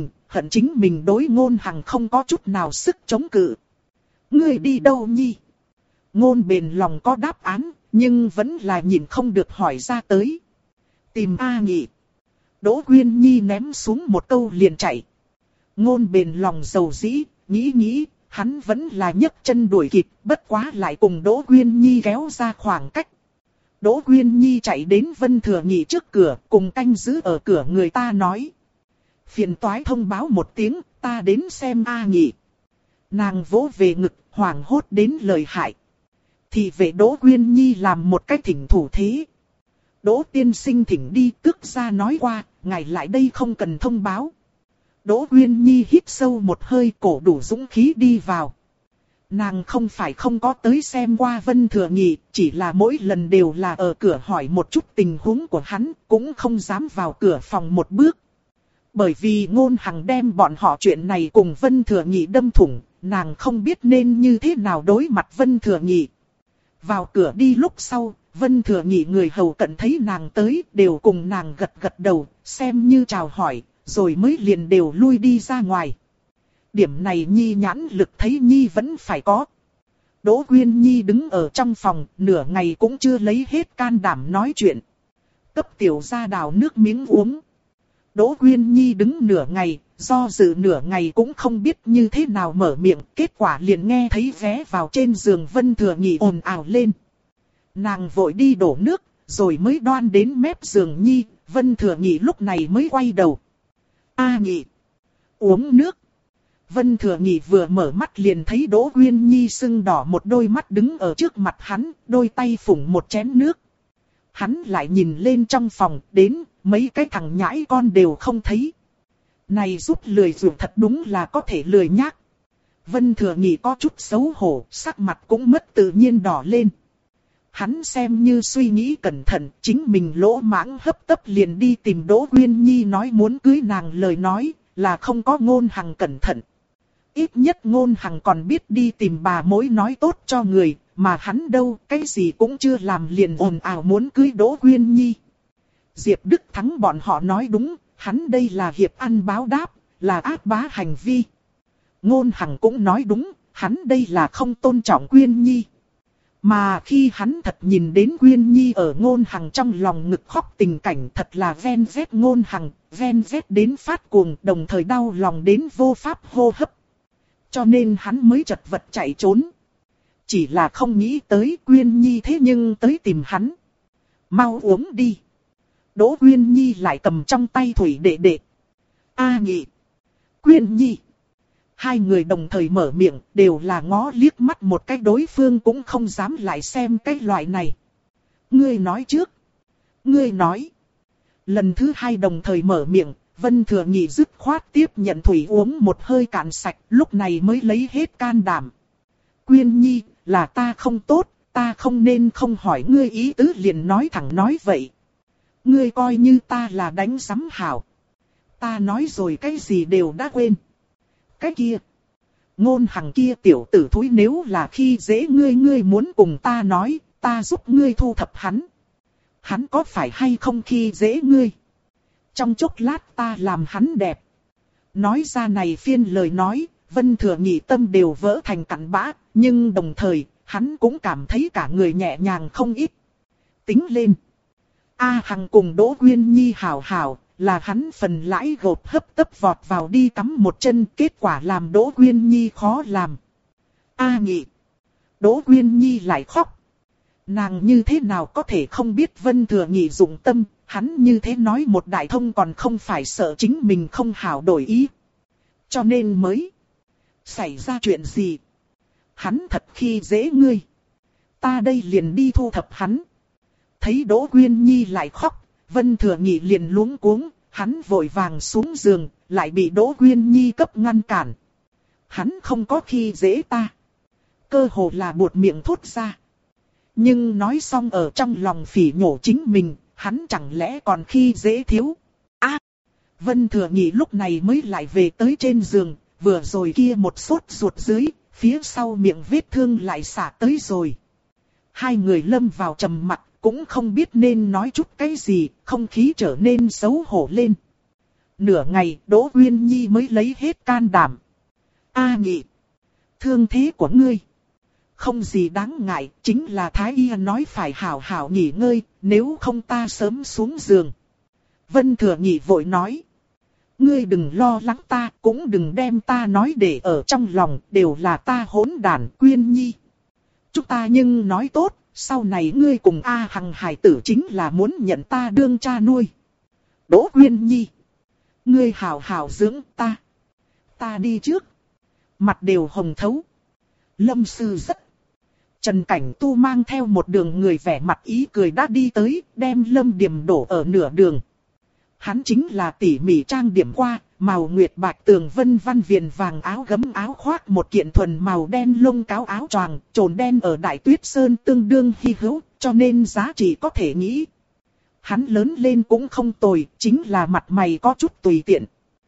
chính mình đối Ngôn Hằng không có chút nào sức chống cự. Ngươi đi đâu Nhi? Ngôn bền lòng có đáp án, nhưng vẫn là nhìn không được hỏi ra tới. Tìm A Nhị. Đỗ Quyên Nhi ném xuống một câu liền chạy. Ngôn bền lòng dầu dĩ, nghĩ, hắn vẫn là nhấc chân đuổi kịp, bất quá lại cùng Đỗ Quyên Nhi kéo ra khoảng cách. Đỗ Quyên Nhi chạy đến Vân Thừa Nhị trước cửa, cùng canh giữ ở cửa người ta nói. Phiền toái thông báo một tiếng, ta đến xem A Nhị. Nàng vỗ về ngực, hoảng hốt đến lời hại. Thì vệ Đỗ Quyên Nhi làm một cái thỉnh thủ thế. Đỗ tiên sinh thỉnh đi, tước gia nói qua, ngài lại đây không cần thông báo. Đỗ Quyên Nhi hít sâu một hơi, cổ đủ dũng khí đi vào. Nàng không phải không có tới xem qua Vân Thừa Nhị, chỉ là mỗi lần đều là ở cửa hỏi một chút tình huống của hắn, cũng không dám vào cửa phòng một bước. Bởi vì Ngôn Hằng đem bọn họ chuyện này cùng Vân Thừa Nhị đâm thủng, nàng không biết nên như thế nào đối mặt Vân Thừa Nhị. Vào cửa đi lúc sau, Vân Thừa Nhị người hầu cận thấy nàng tới, đều cùng nàng gật đầu, xem như chào hỏi, rồi mới liền đều lui đi ra ngoài. Điểm này Nhi nhãn lực thấy Nhi vẫn phải có. Đỗ Quyên Nhi đứng ở trong phòng, nửa ngày cũng chưa lấy hết can đảm nói chuyện. Cấp tiểu gia đào nước miếng uống. Đỗ Quyên Nhi đứng nửa ngày, do dự nửa ngày cũng không biết như thế nào mở miệng, kết quả liền nghe thấy ghé vào trên giường Vân Thừa Nhị ồn ào lên. Nàng vội đi đổ nước, rồi mới đoan đến mép giường Nhi, Vân Thừa Nhị lúc này mới quay đầu. A Nhị, uống nước. Vân Thừa Nhị vừa mở mắt liền thấy Đỗ Quyên Nhi sưng đỏ một đôi mắt đứng ở trước mặt hắn, đôi tay phủng một chén nước. Hắn lại nhìn lên trong phòng, đến, mấy cái thằng nhãi con đều không thấy. Này giúp lười dù thật đúng là có thể lười nhác. Vân Thừa Nhị có chút xấu hổ, sắc mặt cũng mất tự nhiên đỏ lên. Hắn xem như suy nghĩ cẩn thận, chính mình lỗ mãng hấp tấp liền đi tìm Đỗ Quyên Nhi nói muốn cưới nàng, lời nói là không có Ngôn Hằng cẩn thận. Ít nhất Ngôn Hằng còn biết đi tìm bà mối nói tốt cho người, mà hắn đâu, cái gì cũng chưa làm liền ồn ào muốn cưới Đỗ Quyên Nhi. Diệp Đức Thắng bọn họ nói đúng, hắn đây là hiệp ăn báo đáp, là ác bá hành vi. Ngôn Hằng cũng nói đúng, hắn đây là không tôn trọng Quyên Nhi. Mà khi hắn thật nhìn đến Quyên Nhi ở Ngôn Hằng trong lòng ngực khóc tình cảnh, thật là ven vét Ngôn Hằng, ven vét đến phát cuồng, đồng thời đau lòng đến vô pháp hô hấp. Cho nên hắn mới chật vật chạy trốn. Chỉ là không nghĩ tới Quyên Nhi thế nhưng tới tìm hắn. Mau uống đi. Đỗ Quyên Nhi lại cầm trong tay Thủy đệ đệ. A Nghị, Quyên Nhi. Hai người đồng thời mở miệng, đều là ngó liếc mắt một cái, đối phương cũng không dám lại xem cái loại này. Ngươi nói trước. Ngươi nói. Lần thứ hai đồng thời mở miệng, Vân Thừa Nhị dứt khoát tiếp nhận thủy uống một hơi cạn sạch, lúc này mới lấy hết can đảm. Quyên Nhi, là ta không tốt, ta không nên không hỏi ngươi ý tứ liền nói thẳng nói vậy. Ngươi coi như ta là đánh sắm hảo. Ta nói rồi cái gì đều đã quên. Cái kia. Ngôn Hằng kia tiểu tử thúi nếu là khi dễ ngươi, ngươi muốn cùng ta nói, ta giúp ngươi thu thập hắn. Hắn có phải hay không khi dễ ngươi? Trong chốc lát ta làm hắn đẹp. Nói ra này phiên lời nói, Vân Thừa Nhị tâm đều vỡ thành cặn bã, nhưng đồng thời, hắn cũng cảm thấy cả người nhẹ nhàng không ít. Tính lên. A Hằng cùng Đỗ Quyên Nhi hảo hảo, là hắn phần lãi gộp hấp tấp vọt vào đi cắm một chân, kết quả làm Đỗ Quyên Nhi khó làm. A Nghị. Đỗ Quyên Nhi lại khóc. Nàng như thế nào có thể không biết Vân Thừa Nhị dụng tâm, hắn như thế nói một đại thông còn không phải sợ chính mình không hảo đổi ý. Cho nên mới xảy ra chuyện gì? Hắn thật khi dễ ngươi. Ta đây liền đi thu thập hắn. Thấy Đỗ Quyên Nhi lại khóc, Vân Thừa Nhị liền luống cuống, hắn vội vàng xuống giường, lại bị Đỗ Quyên Nhi cấp ngăn cản. Hắn không có khi dễ ta. Cơ hồ là buột miệng thốt ra. Nhưng nói xong ở trong lòng phỉ nhổ chính mình, hắn chẳng lẽ còn khi dễ thiếu. Vân Thừa Nhị lúc này mới lại về tới trên giường, vừa rồi kia một sốt ruột dưới, phía sau miệng vết thương lại xả tới rồi. Hai người lâm vào trầm mặc, cũng không biết nên nói chút cái gì, không khí trở nên xấu hổ lên. Nửa ngày, Đỗ Quyên Nhi mới lấy hết can đảm. A Nghị, thương thế của ngươi không gì đáng ngại, chính là Thái Y nói phải hảo hảo nghỉ ngơi, nếu không ta sớm xuống giường. Vân Thừa Nhị vội nói. Ngươi đừng lo lắng ta, cũng đừng đem ta nói để ở trong lòng, đều là ta hỗn đản. Quyên Nhi. Chúng ta nhưng nói tốt, sau này ngươi cùng A Hằng hải tử chính là muốn nhận ta đương cha nuôi. Đỗ Quyên Nhi. Ngươi hảo hảo dưỡng ta. Ta đi trước. Mặt đều hồng thấu. Lâm sư rất. Trần Cảnh Tu mang theo một đường người vẻ mặt ý cười đã đi tới, đem Lâm Điềm đổ ở nửa đường. Hắn chính là tỉ mỉ trang điểm qua, màu nguyệt bạch tường vân văn viền vàng áo gấm áo khoác một kiện thuần màu đen lông cáo áo choàng, trồn đen ở Đại Tuyết Sơn tương đương hi hữu, cho nên giá trị có thể nghĩ. Hắn lớn lên cũng không tồi, chính là mặt mày có chút tùy tiện.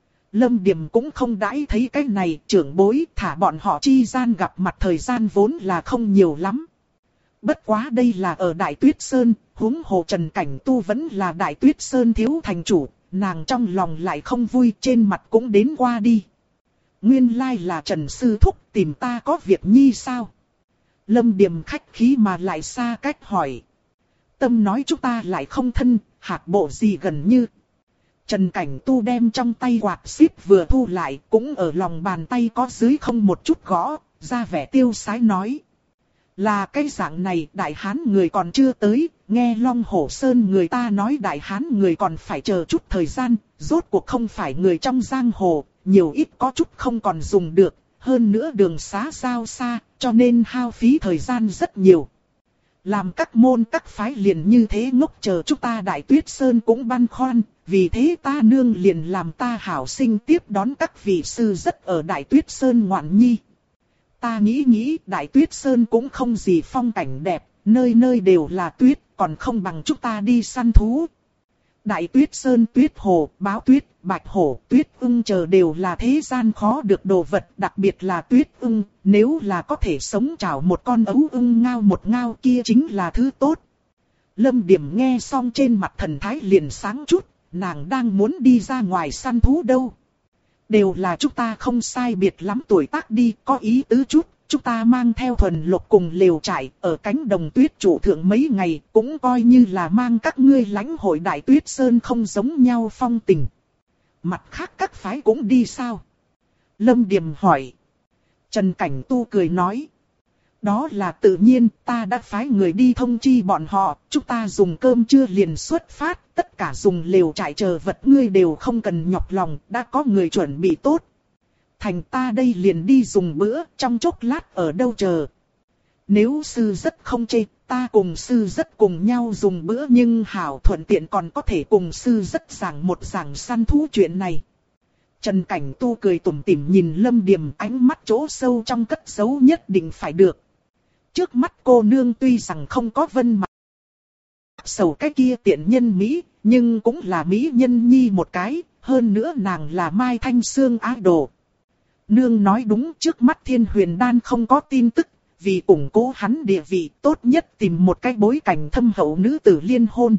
Lâm Điềm cũng không đãi thấy cái này, trưởng bối thả bọn họ chi gian gặp mặt thời gian vốn là không nhiều lắm. Bất quá đây là ở Đại Tuyết Sơn, huống hồ Trần Cảnh Tu vẫn là Đại Tuyết Sơn thiếu thành chủ, nàng trong lòng lại không vui, trên mặt cũng đến qua đi. Nguyên lai là Trần Sư Thúc tìm ta có việc nhi sao? Lâm Điềm khách khí mà lại xa cách hỏi. Tâm nói chúng ta lại không thân, hạt bộ gì gần như. Trần Cảnh Tu đem trong tay quạt xíp vừa thu lại, cũng ở lòng bàn tay có dưới không một chút gõ, ra vẻ tiêu sái nói. Là cái dạng này, Đại Hán người còn chưa tới, nghe Long Hổ Sơn người ta nói Đại Hán người còn phải chờ chút thời gian, rốt cuộc không phải người trong giang hồ, nhiều ít có chút không còn dùng được, hơn nữa đường xá sao xa, cho nên hao phí thời gian rất nhiều. Làm các môn các phái liền như thế ngốc chờ chúng ta Đại Tuyết Sơn cũng băn khoăn, vì thế ta nương liền làm ta hảo sinh tiếp đón các vị sư rất ở Đại Tuyết Sơn ngoạn nhi. Ta nghĩ Đại Tuyết Sơn cũng không gì phong cảnh đẹp, nơi nơi đều là tuyết, còn không bằng chúng ta đi săn thú. Đại Tuyết Sơn tuyết hồ, báo tuyết, bạch hổ, tuyết ưng chờ đều là thế gian khó được đồ vật, đặc biệt là tuyết ưng, nếu là có thể sống chảo một con ấu ưng ngao một ngao kia chính là thứ tốt. Lâm Điềm nghe xong trên mặt thần thái liền sáng chút, nàng đang muốn đi ra ngoài săn thú đâu. Đều là chúng ta không sai biệt lắm tuổi tác đi, có ý tứ chút, chúng ta mang theo thuần lục cùng lều trại, ở cánh đồng tuyết trụ thượng mấy ngày, cũng coi như là mang các ngươi lãnh hội Đại Tuyết Sơn không giống nhau phong tình. Mặt khác các phái cũng đi sao? Lâm Điềm hỏi. Trần Cảnh Tu cười nói. Đó là tự nhiên, ta đã phái người đi thông chi bọn họ, chúng ta dùng cơm trưa liền xuất phát, tất cả dùng lều trại chờ vật ngươi đều không cần nhọc lòng, đã có người chuẩn bị tốt. Thành ta đây liền đi dùng bữa, trong chốc lát ở đâu chờ. Nếu sư rất không chê, ta cùng sư rất cùng nhau dùng bữa nhưng hảo thuận tiện còn có thể cùng sư rất giảng một giảng săn thú chuyện này. Trần Cảnh Tu cười tủm tỉm nhìn Lâm Điềm, ánh mắt chỗ sâu trong cất giấu nhất định phải được. Trước mắt cô nương tuy rằng không có vân mặt sầu cái kia tiện nhân Mỹ, nhưng cũng là Mỹ nhân nhi một cái, hơn nữa nàng là Mai Thanh Sương idol. Nương nói đúng, trước mắt Thiên Huyền Đan không có tin tức, vì củng cố hắn địa vị tốt nhất tìm một cái bối cảnh thâm hậu nữ tử liên hôn.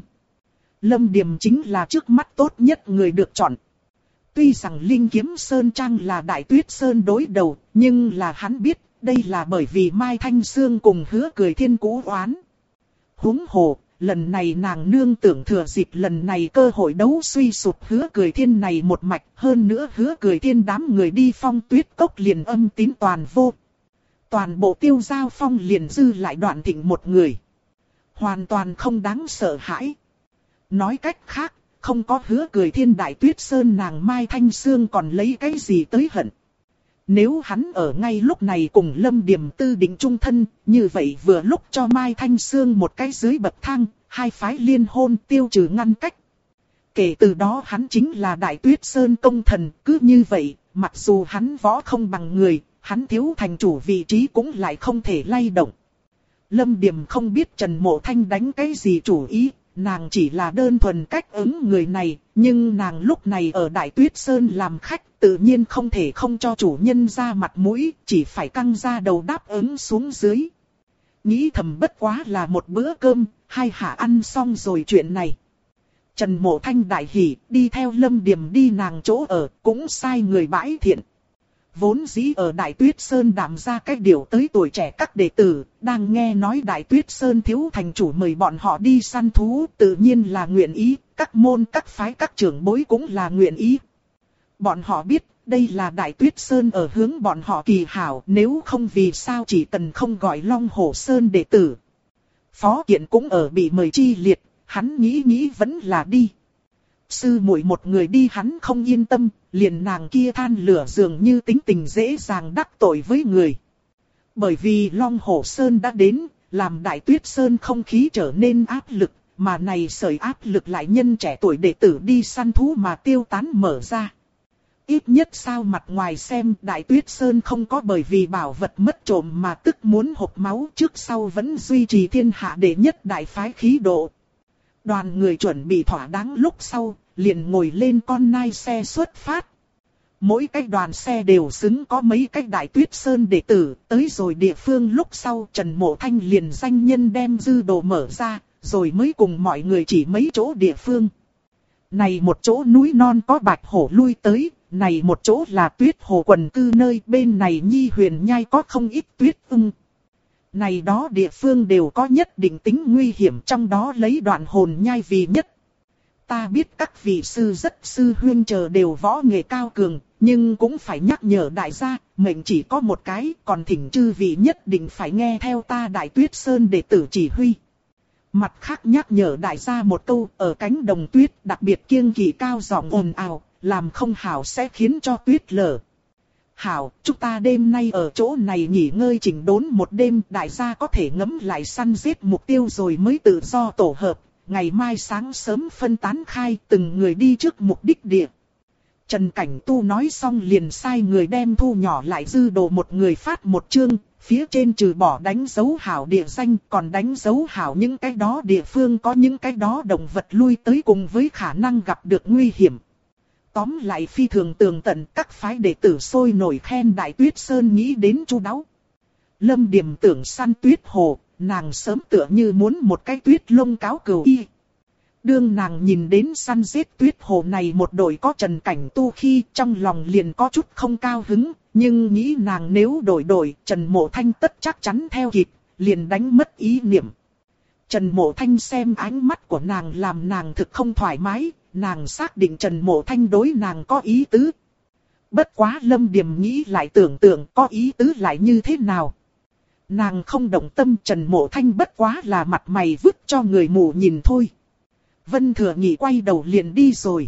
Lâm Điềm chính là trước mắt tốt nhất người được chọn. Tuy rằng Linh Kiếm Sơn Trang là Đại Tuyết Sơn đối đầu, nhưng là hắn biết, đây là bởi vì Mai Thanh Sương cùng Hứa Cười Thiên cũ oán. Huống hồ, lần này nàng nương tưởng thừa dịp lần này cơ hội đấu suy sụp Hứa Cười Thiên này một mạch, hơn nữa Hứa Cười Thiên đám người đi Phong Tuyết Cốc liền âm tín toàn vô. Toàn bộ Tiêu Giao Phong liền dư lại Đoạn Thịnh một người. Hoàn toàn không đáng sợ hãi. Nói cách khác, không có Hứa Cười Thiên Đại Tuyết Sơn nàng Mai Thanh Sương còn lấy cái gì tới hận. Nếu hắn ở ngay lúc này cùng Lâm Điềm tư định chung thân, như vậy vừa lúc cho Mai Thanh Sương một cái dưới bậc thang, hai phái liên hôn tiêu trừ ngăn cách. Kể từ đó hắn chính là Đại Tuyết Sơn công thần, cứ như vậy, mặc dù hắn võ không bằng người, hắn thiếu thành chủ vị trí cũng lại không thể lay động. Lâm Điềm không biết Trần Mộ Thanh đánh cái gì chủ ý, nàng chỉ là đơn thuần cách ứng người này, nhưng nàng lúc này ở Đại Tuyết Sơn làm khách, tự nhiên không thể không cho chủ nhân ra mặt mũi, chỉ phải căng ra đầu đáp ứng xuống dưới. Nghĩ thầm bất quá là một bữa cơm, hai hạ ăn xong rồi chuyện này. Trần Mộ Thanh đại hỉ, đi theo Lâm Điềm đi nàng chỗ ở, cũng sai người bãi thiện. Vốn dĩ ở Đại Tuyết Sơn đảm ra cách điều tới tuổi trẻ các đệ tử, đang nghe nói Đại Tuyết Sơn thiếu thành chủ mời bọn họ đi săn thú, tự nhiên là nguyện ý, các môn các phái các trưởng bối cũng là nguyện ý. Bọn họ biết, đây là Đại Tuyết Sơn ở hướng bọn họ kỳ hảo, nếu không vì sao chỉ cần không gọi Long Hổ Sơn đệ tử. Phó Kiện cũng ở bị mời chi liệt, hắn nghĩ vẫn là đi. Sư muội một người đi hắn không yên tâm, liền nàng kia than lửa dường như tính tình dễ dàng đắc tội với người. Bởi vì Long Hổ Sơn đã đến, làm Đại Tuyết Sơn không khí trở nên áp lực, mà này sợi áp lực lại nhân trẻ tuổi đệ tử đi săn thú mà tiêu tán mở ra. Ít nhất sao mặt ngoài xem Đại Tuyết Sơn không có bởi vì bảo vật mất trộm mà tức muốn hộc máu, trước sau vẫn duy trì thiên hạ đệ nhất đại phái khí độ. Đoàn người chuẩn bị thỏa đáng lúc sau, liền ngồi lên con nai xe xuất phát. Mỗi cái đoàn xe đều xứng có mấy cái Đại Tuyết Sơn đệ tử, tới rồi địa phương lúc sau Trần Mộ Thanh liền danh nhân đem dư đồ mở ra, rồi mới cùng mọi người chỉ mấy chỗ địa phương. Này một chỗ núi non có bạch hổ lui tới, này một chỗ là tuyết hồ quần cư nơi, bên này Nhi Huyền Nhai có không ít tuyết ưng. Này đó địa phương đều có nhất định tính nguy hiểm, trong đó lấy Đoạn Hồn Nhai vì nhất. Ta biết các vị sư rất sư huyên chờ đều võ nghệ cao cường, nhưng cũng phải nhắc nhở đại gia, mệnh chỉ có một cái, còn thỉnh chư vị nhất định phải nghe theo ta Đại Tuyết Sơn đệ tử chỉ huy. Mặt khác nhắc nhở đại gia một câu, ở cánh đồng tuyết đặc biệt kiêng kỵ cao giọng ồn ào, làm không hảo sẽ khiến cho tuyết lở. Hảo, chúng ta đêm nay ở chỗ này nghỉ ngơi chỉnh đốn một đêm, đại gia có thể ngẫm lại săn giết mục tiêu rồi mới tự do tổ hợp. Ngày mai sáng sớm phân tán khai, từng người đi trước mục đích địa. Trần Cảnh Tu nói xong liền sai người đem thu nhỏ lại dư đồ một người phát một chương, phía trên trừ bỏ đánh dấu hảo địa danh còn đánh dấu hảo những cái đó địa phương có những cái đó động vật lui tới cùng với khả năng gặp được nguy hiểm. Tóm lại phi thường tường tận, các phái đệ tử sôi nổi khen Đại Tuyết Sơn nghĩ đến chu đáo. Lâm Điềm tưởng săn tuyết hồ, nàng sớm tựa như muốn một cái tuyết lông cáo cừu y. Đương nàng nhìn đến săn giết tuyết hồ này một đội có Trần Cảnh Tu khi trong lòng liền có chút không cao hứng, nhưng nghĩ nàng nếu đổi Trần Mộ Thanh tất chắc chắn theo kịp, liền đánh mất ý niệm. Trần Mộ Thanh xem ánh mắt của nàng làm nàng thực không thoải mái, nàng xác định Trần Mộ Thanh đối nàng có ý tứ. Bất quá Lâm Điềm nghĩ lại tưởng tượng có ý tứ lại như thế nào. Nàng không động tâm, Trần Mộ Thanh bất quá là mặt mày vứt cho người mù nhìn thôi. Vân Thừa Nhị quay đầu liền đi rồi.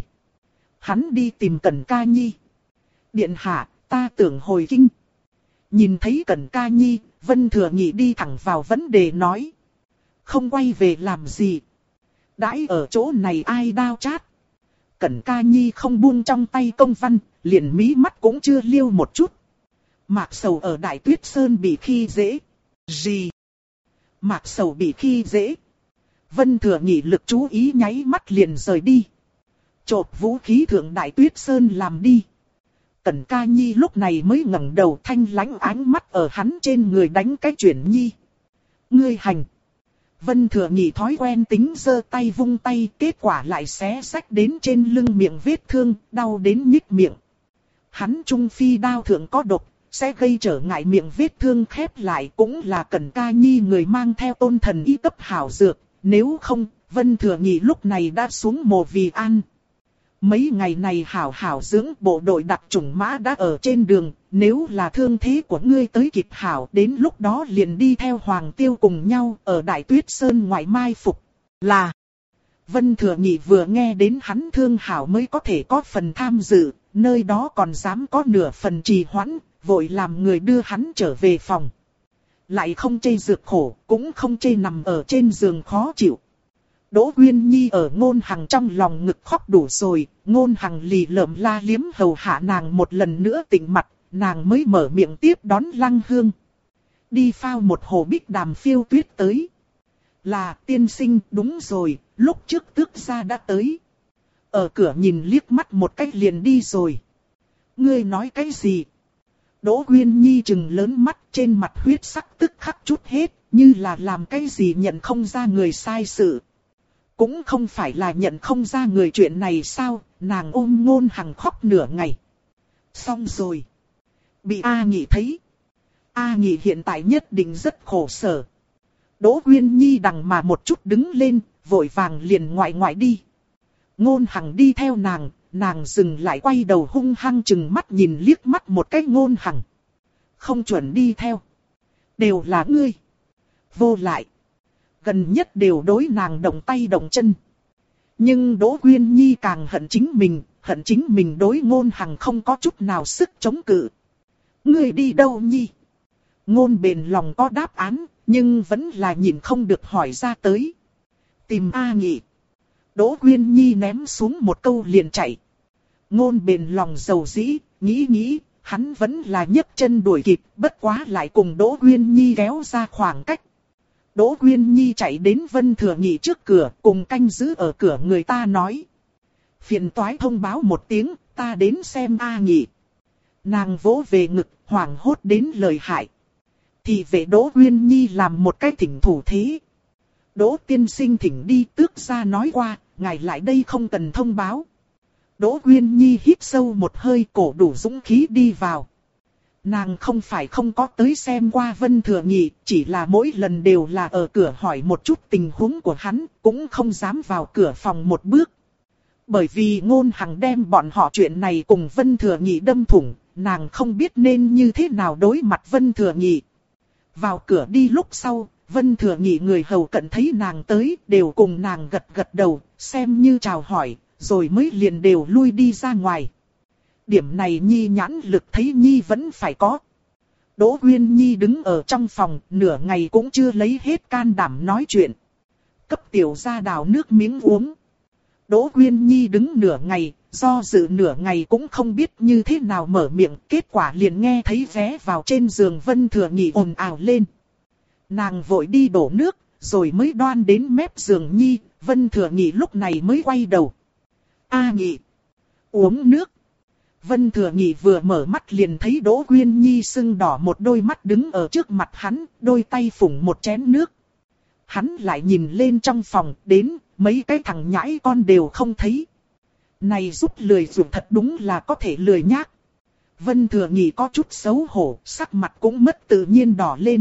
Hắn đi tìm Cẩn Ca Nhi. Điện hạ, ta tưởng hồi kinh. Nhìn thấy Cẩn Ca Nhi, Vân Thừa Nhị đi thẳng vào vấn đề nói. Không quay về làm gì? Đãi ở chỗ này ai đao chát? Cẩn Ca Nhi không buông trong tay công văn, liền mí mắt cũng chưa liêu một chút. Mạc Sầu ở Đại Tuyết Sơn bị khi dễ. Gì? Mạc Sầu bị khi dễ. Vân Thừa Nhị lực chú ý nháy mắt liền rời đi. Chộp vũ khí thượng Đại Tuyết Sơn làm đi. Cẩn Ca Nhi lúc này mới ngẩng đầu, thanh lãnh ánh mắt ở hắn trên người đánh cái chuyển nhi. Ngươi hành. Vân Thừa Nhị thói quen tính giơ tay vung tay, kết quả lại xé rách đến trên lưng miệng vết thương, đau đến nhích miệng. Hắn trung phi đao thượng có độc, sẽ gây trở ngại miệng vết thương khép lại, cũng là Cẩn Ca Nhi người mang theo tôn thần y cấp hảo dược, nếu không, Vân Thừa Nhị lúc này đã xuống mồ vì an. Mấy ngày này hảo hảo dưỡng, bộ đội đặc chủng mã đã ở trên đường, nếu là thương thế của ngươi tới kịp hảo, đến lúc đó liền đi theo Hoàng Tiêu cùng nhau ở Đại Tuyết Sơn ngoại mai phục. Là Vân Thừa Nhị vừa nghe đến hắn thương hảo mới có thể có phần tham dự, nơi đó còn dám có nửa phần trì hoãn, vội làm người đưa hắn trở về phòng. Lại không chê dược khổ, cũng không chê nằm ở trên giường khó chịu. Đỗ Quyên Nhi ở Ngôn Hằng trong lòng ngực khóc đủ rồi, Ngôn Hằng lì lợm la liếm hầu hạ nàng một lần nữa tỉnh mặt, nàng mới mở miệng tiếp đón Lăng Hương. Đi phao một hồ bích đàm phiêu tuyết tới. Là tiên sinh, đúng rồi, lúc trước tước gia đã tới. Ở cửa nhìn liếc mắt một cách liền đi rồi. Ngươi nói cái gì? Đỗ Quyên Nhi trừng lớn mắt, trên mặt huyết sắc tức khắc chút hết, như là làm cái gì nhận không ra người sai sự. Cũng không phải là nhận không ra người chuyện này sao, nàng ôm Ngôn Hằng khóc nửa ngày. Xong rồi. Bị A Nhị thấy. A Nhị hiện tại nhất định rất khổ sở. Đỗ Quyên Nhi đằng mà một chút đứng lên, vội vàng liền ngoại đi. Ngôn Hằng đi theo nàng, nàng dừng lại quay đầu hung hăng chừng mắt nhìn liếc mắt một cái Ngôn Hằng. Không chuẩn đi theo. Đều là ngươi. Vô lại. Gần nhất đều đối nàng động tay động chân. Nhưng Đỗ Quyên Nhi càng hận chính mình đối Ngôn Hằng không có chút nào sức chống cự. Ngươi đi đâu Nhi? Ngôn bền lòng có đáp án, nhưng vẫn là nhìn không được hỏi ra tới. Tìm A Nhị. Đỗ Quyên Nhi ném xuống một câu liền chạy. Ngôn bền lòng dầu dĩ, nghĩ, hắn vẫn là nhấc chân đuổi kịp, bất quá lại cùng Đỗ Quyên Nhi kéo ra khoảng cách. Đỗ Quyên Nhi chạy đến Vân Thừa Nhị trước cửa, cùng canh giữ ở cửa người ta nói. Phiền toái thông báo một tiếng, ta đến xem A Nhị. Nàng vỗ về ngực, hoảng hốt đến lời hại. Thì vệ Đỗ Quyên Nhi làm một cái thỉnh thủ thế. Đỗ tiên sinh thỉnh đi, tước gia nói qua, ngài lại đây không cần thông báo. Đỗ Quyên Nhi hít sâu một hơi, cổ đủ dũng khí đi vào. Nàng không phải không có tới xem qua Vân Thừa Nhị, chỉ là mỗi lần đều là ở cửa hỏi một chút tình huống của hắn, cũng không dám vào cửa phòng một bước. Bởi vì Ngôn Hằng đem bọn họ chuyện này cùng Vân Thừa Nhị đâm thủng, nàng không biết nên như thế nào đối mặt Vân Thừa Nhị. Vào cửa đi lúc sau, Vân Thừa Nhị người hầu cận thấy nàng tới, đều cùng nàng gật đầu, xem như chào hỏi, rồi mới liền đều lui đi ra ngoài. Điểm này Nhi nhãn lực thấy Nhi vẫn phải có. Đỗ Quyên Nhi đứng ở trong phòng, nửa ngày cũng chưa lấy hết can đảm nói chuyện. Cấp tiểu gia đào nước miếng uống. Đỗ Quyên Nhi đứng nửa ngày, do dự nửa ngày cũng không biết như thế nào mở miệng, kết quả liền nghe thấy vé vào trên giường Vân Thừa Nhị ồn ào lên. Nàng vội đi đổ nước, rồi mới đoan đến mép giường Nhi, Vân Thừa Nhị lúc này mới quay đầu. A Nhị, uống nước. Vân Thừa Nhị vừa mở mắt liền thấy Đỗ Quyên Nhi sưng đỏ một đôi mắt đứng ở trước mặt hắn, đôi tay phủng một chén nước. Hắn lại nhìn lên trong phòng, đến, mấy cái thằng nhãi con đều không thấy. Này giúp lười dụng thật đúng là có thể lười nhác. Vân Thừa Nhị có chút xấu hổ, sắc mặt cũng mất tự nhiên đỏ lên.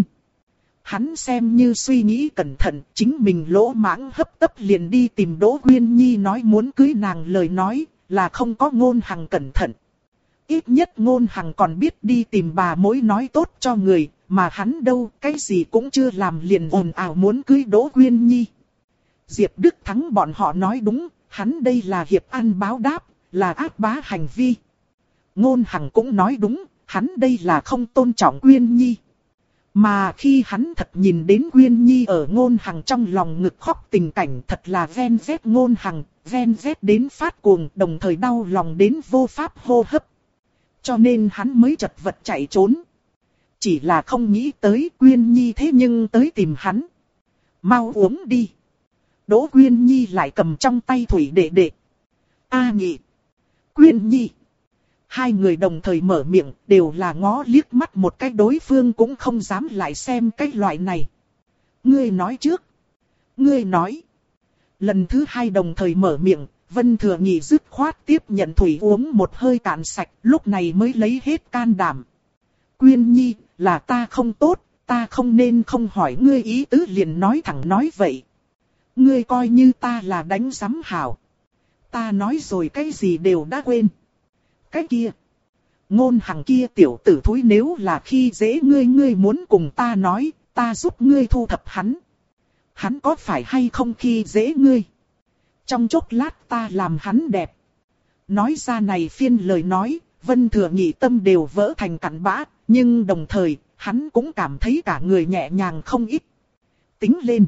Hắn xem như suy nghĩ cẩn thận, chính mình lỗ mãng hấp tấp liền đi tìm Đỗ Quyên Nhi nói muốn cưới nàng lời nói, là không có Ngôn Hằng cẩn thận. Ít nhất Ngôn Hằng còn biết đi tìm bà mối nói tốt cho người, mà hắn đâu, cái gì cũng chưa làm liền ồn ào muốn cưới Đỗ Quyên Nhi. Diệp Đức Thắng bọn họ nói đúng, hắn đây là hiệp ăn báo đáp, là ác bá hành vi. Ngôn Hằng cũng nói đúng, hắn đây là không tôn trọng Quyên Nhi. Mà khi hắn thật nhìn đến Quyên Nhi ở Ngôn Hằng trong lòng ngực khóc tình cảnh thật là ven vét Ngôn Hằng, ven vét đến phát cuồng, đồng thời đau lòng đến vô pháp hô hấp. Cho nên hắn mới chật vật chạy trốn. Chỉ là không nghĩ tới Quyên Nhi thế nhưng tới tìm hắn. Mau uống đi. Đỗ Quyên Nhi lại cầm trong tay thủy đệ đệ. A Nghị. Quyên Nhi. Hai người đồng thời mở miệng, đều là ngó liếc mắt một cái, đối phương cũng không dám lại xem cái loại này. Ngươi nói trước. Ngươi nói. Lần thứ hai đồng thời mở miệng, Vân Thừa Nghị dứt khoát tiếp nhận thủy uống một hơi cạn sạch, lúc này mới lấy hết can đảm. Quyên Nhi, là ta không tốt, ta không nên không hỏi ngươi ý tứ liền nói thẳng nói vậy. Ngươi coi như ta là đánh giám hảo. Ta nói rồi cái gì đều đã quên. Cái kia. Ngôn Hằng kia tiểu tử thúi nếu là khi dễ ngươi, ngươi muốn cùng ta nói, ta giúp ngươi thu thập hắn. Hắn có phải hay không khi dễ ngươi? Trong chốc lát ta làm hắn đẹp. Nói ra này phiên lời nói, Vân Thừa Nghị tâm đều vỡ thành cặn bã, nhưng đồng thời, hắn cũng cảm thấy cả người nhẹ nhàng không ít. Tính lên.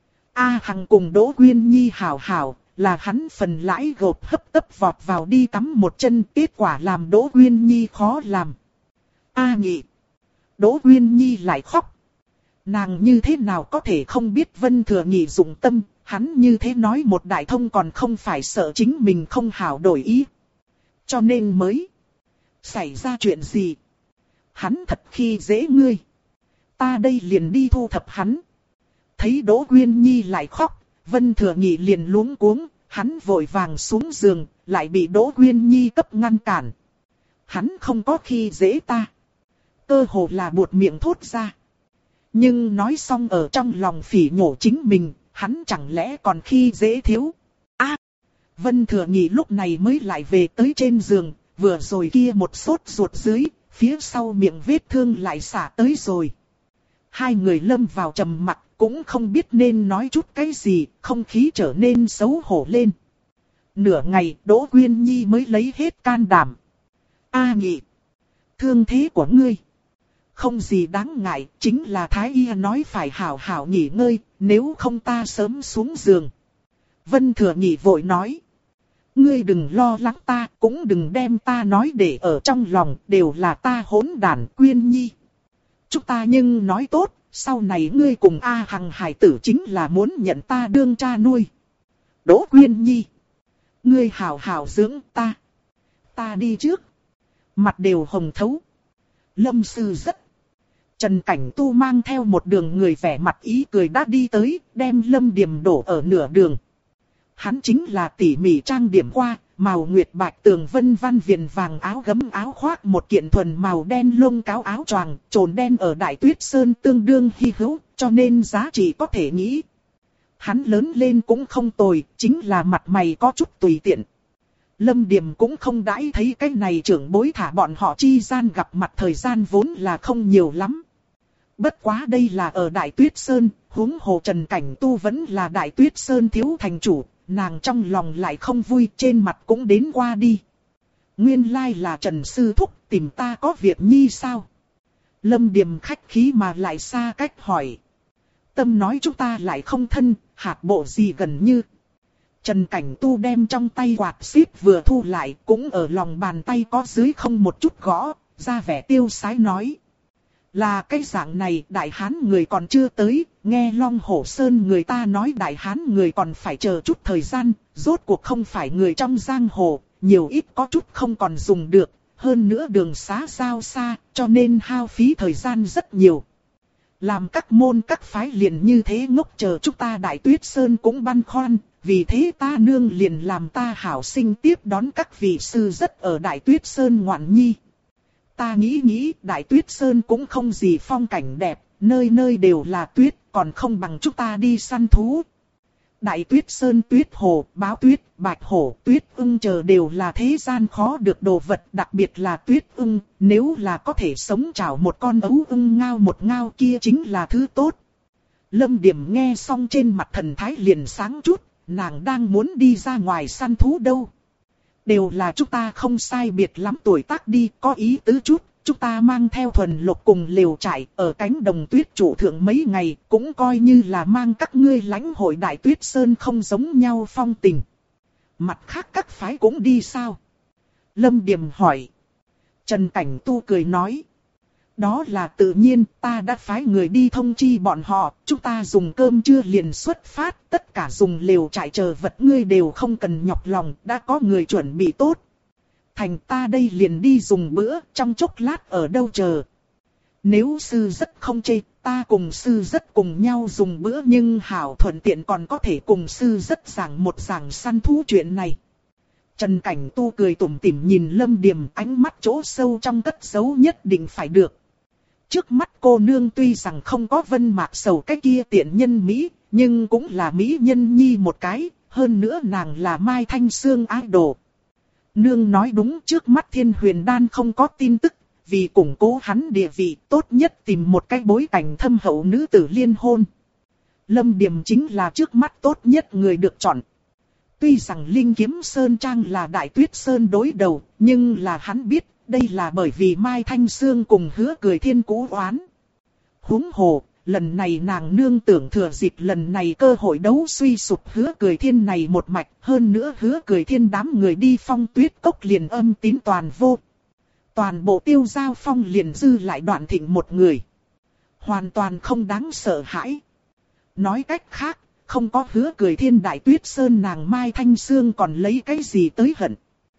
A Hằng cùng Đỗ Quyên Nhi hảo hảo, là hắn phần lãi gộp hấp tấp vọt vào đi cắm một chân, kết quả làm Đỗ Quyên Nhi khó làm. A Nghị. Đỗ Quyên Nhi lại khóc. Nàng như thế nào có thể không biết Vân Thừa Nghị dụng tâm, hắn như thế nói một đại thông còn không phải sợ chính mình không hảo đổi ý. Cho nên mới xảy ra chuyện gì? Hắn thật khi dễ ngươi. Ta đây liền đi thu thập hắn. Thấy Đỗ Quyên Nhi lại khóc, Vân Thừa Nghị liền luống cuống, hắn vội vàng xuống giường, lại bị Đỗ Quyên Nhi cấp ngăn cản. Hắn không có khi dễ ta. Cơ hồ là buột miệng thốt ra. Nhưng nói xong ở trong lòng phỉ nhổ chính mình, hắn chẳng lẽ còn khi dễ thiếu. Vân Thừa Nghị lúc này mới lại về tới trên giường, vừa rồi kia một sốt ruột dưới, phía sau miệng vết thương lại xả tới rồi. Hai người lâm vào trầm mặc, cũng không biết nên nói chút cái gì, không khí trở nên xấu hổ lên. Nửa ngày, Đỗ Quyên Nhi mới lấy hết can đảm. A Nghị, thương thế của ngươi không gì đáng ngại, chính là Thái Y nói phải hảo hảo nghỉ ngơi, nếu không ta sớm xuống giường. Vân Thừa Nghị vội nói. Ngươi đừng lo lắng ta, cũng đừng đem ta nói để ở trong lòng, đều là ta hỗn đản. Quyên Nhi. Chúng ta nhưng nói tốt, sau này ngươi cùng A Hằng hải tử chính là muốn nhận ta đương cha nuôi. Đỗ Quyên Nhi. Ngươi hảo hảo dưỡng ta. Ta đi trước. Mặt đều hồng thấu. Lâm sư rất. Trần Cảnh Tu mang theo một đường người vẻ mặt ý cười đã đi tới, đem Lâm Điềm đổ ở nửa đường. Hắn chính là tỉ mỉ trang điểm qua, màu nguyệt bạch tường vân văn viền vàng áo gấm áo khoác một kiện thuần màu đen lông cáo áo choàng, trồn đen ở Đại Tuyết Sơn tương đương hi hữu, cho nên giá trị có thể nghĩ. Hắn lớn lên cũng không tồi, chính là mặt mày có chút tùy tiện. Lâm Điềm cũng không đãi thấy cái này trưởng bối thả bọn họ chi gian gặp mặt thời gian vốn là không nhiều lắm. Bất quá đây là ở Đại Tuyết Sơn, huống hồ Trần Cảnh Tu vẫn là Đại Tuyết Sơn thiếu thành chủ, nàng trong lòng lại không vui, trên mặt cũng đến qua đi. Nguyên lai là Trần Sư Thúc, tìm ta có việc nhi sao? Lâm Điềm khách khí mà lại xa cách hỏi. Tâm nói chúng ta lại không thân, hạt bộ gì gần như. Trần Cảnh Tu đem trong tay quạt xíp vừa thu lại, cũng ở lòng bàn tay có dưới không một chút gõ, ra vẻ tiêu sái nói. Là cái dạng này, Đại Hán người còn chưa tới, nghe Long Hổ Sơn người ta nói Đại Hán người còn phải chờ chút thời gian, rốt cuộc không phải người trong giang hồ, nhiều ít có chút không còn dùng được, hơn nữa đường xá sao xa, cho nên hao phí thời gian rất nhiều. Làm các môn các phái liền như thế ngốc chờ chúng ta Đại Tuyết Sơn cũng băn khoăn, vì thế ta nương liền làm ta hảo sinh tiếp đón các vị sư rất ở Đại Tuyết Sơn ngoạn nhi. Ta nghĩ Đại Tuyết Sơn cũng không gì phong cảnh đẹp, nơi nơi đều là tuyết, còn không bằng chúng ta đi săn thú. Đại Tuyết Sơn, Tuyết Hồ, Báo Tuyết, Bạch Hổ, Tuyết Ưng chờ đều là thế gian khó được đồ vật, đặc biệt là Tuyết Ưng, nếu là có thể sống chảo một con ấu ưng ngao một ngao kia chính là thứ tốt. Lâm Điểm nghe xong trên mặt thần thái liền sáng chút, nàng đang muốn đi ra ngoài săn thú đâu. Đều là chúng ta không sai biệt lắm tuổi tác đi, có ý tứ chút. Chúng ta mang theo thuần lục cùng lều trại ở cánh đồng tuyết trụ thượng mấy ngày, cũng coi như là mang các ngươi lãnh hội Đại Tuyết Sơn không giống nhau phong tình. Mặt khác các phái cũng đi sao? Lâm Điềm hỏi. Trần Cảnh Tu cười nói. Đó là tự nhiên, ta đã phái người đi thông chi bọn họ, chúng ta dùng cơm trưa liền xuất phát, tất cả dùng lều trại chờ vật ngươi đều không cần nhọc lòng, đã có người chuẩn bị tốt. Thành ta đây liền đi dùng bữa, trong chốc lát ở đâu chờ. Nếu sư rất không chê, ta cùng sư rất cùng nhau dùng bữa nhưng hảo thuận tiện còn có thể cùng sư rất giảng một giảng săn thú chuyện này. Trần Cảnh Tu cười tủm tỉm nhìn Lâm Điềm, ánh mắt chỗ sâu trong cất giấu nhất định phải được. Trước mắt cô nương tuy rằng không có Vân Mạc Sầu cái kia tiện nhân Mỹ, nhưng cũng là Mỹ nhân nhi một cái, hơn nữa nàng là Mai Thanh Sương idol. Nương nói đúng, trước mắt Thiên Huyền Đan không có tin tức, vì củng cố hắn địa vị tốt nhất tìm một cái bối cảnh thâm hậu nữ tử liên hôn. Lâm Điềm chính là trước mắt tốt nhất người được chọn. Tuy rằng Linh Kiếm Sơn Trang là Đại Tuyết Sơn đối đầu, nhưng là hắn biết đây là bởi vì Mai Thanh Sương cùng Hứa Cười Thiên cũ oán. Huống hồ, lần này nàng nương tưởng thừa dịp lần này cơ hội đấu suy sụp Hứa Cười Thiên này một mạch, hơn nữa Hứa Cười Thiên đám người đi Phong Tuyết Cốc liền âm tín toàn vô. Toàn bộ Tiêu Giao Phong liền dư lại Đoạn Thịnh một người. Hoàn toàn không đáng sợ hãi. Nói cách khác, không có Hứa Cười Thiên Đại Tuyết Sơn nàng Mai Thanh Sương còn lấy cái gì tới hận.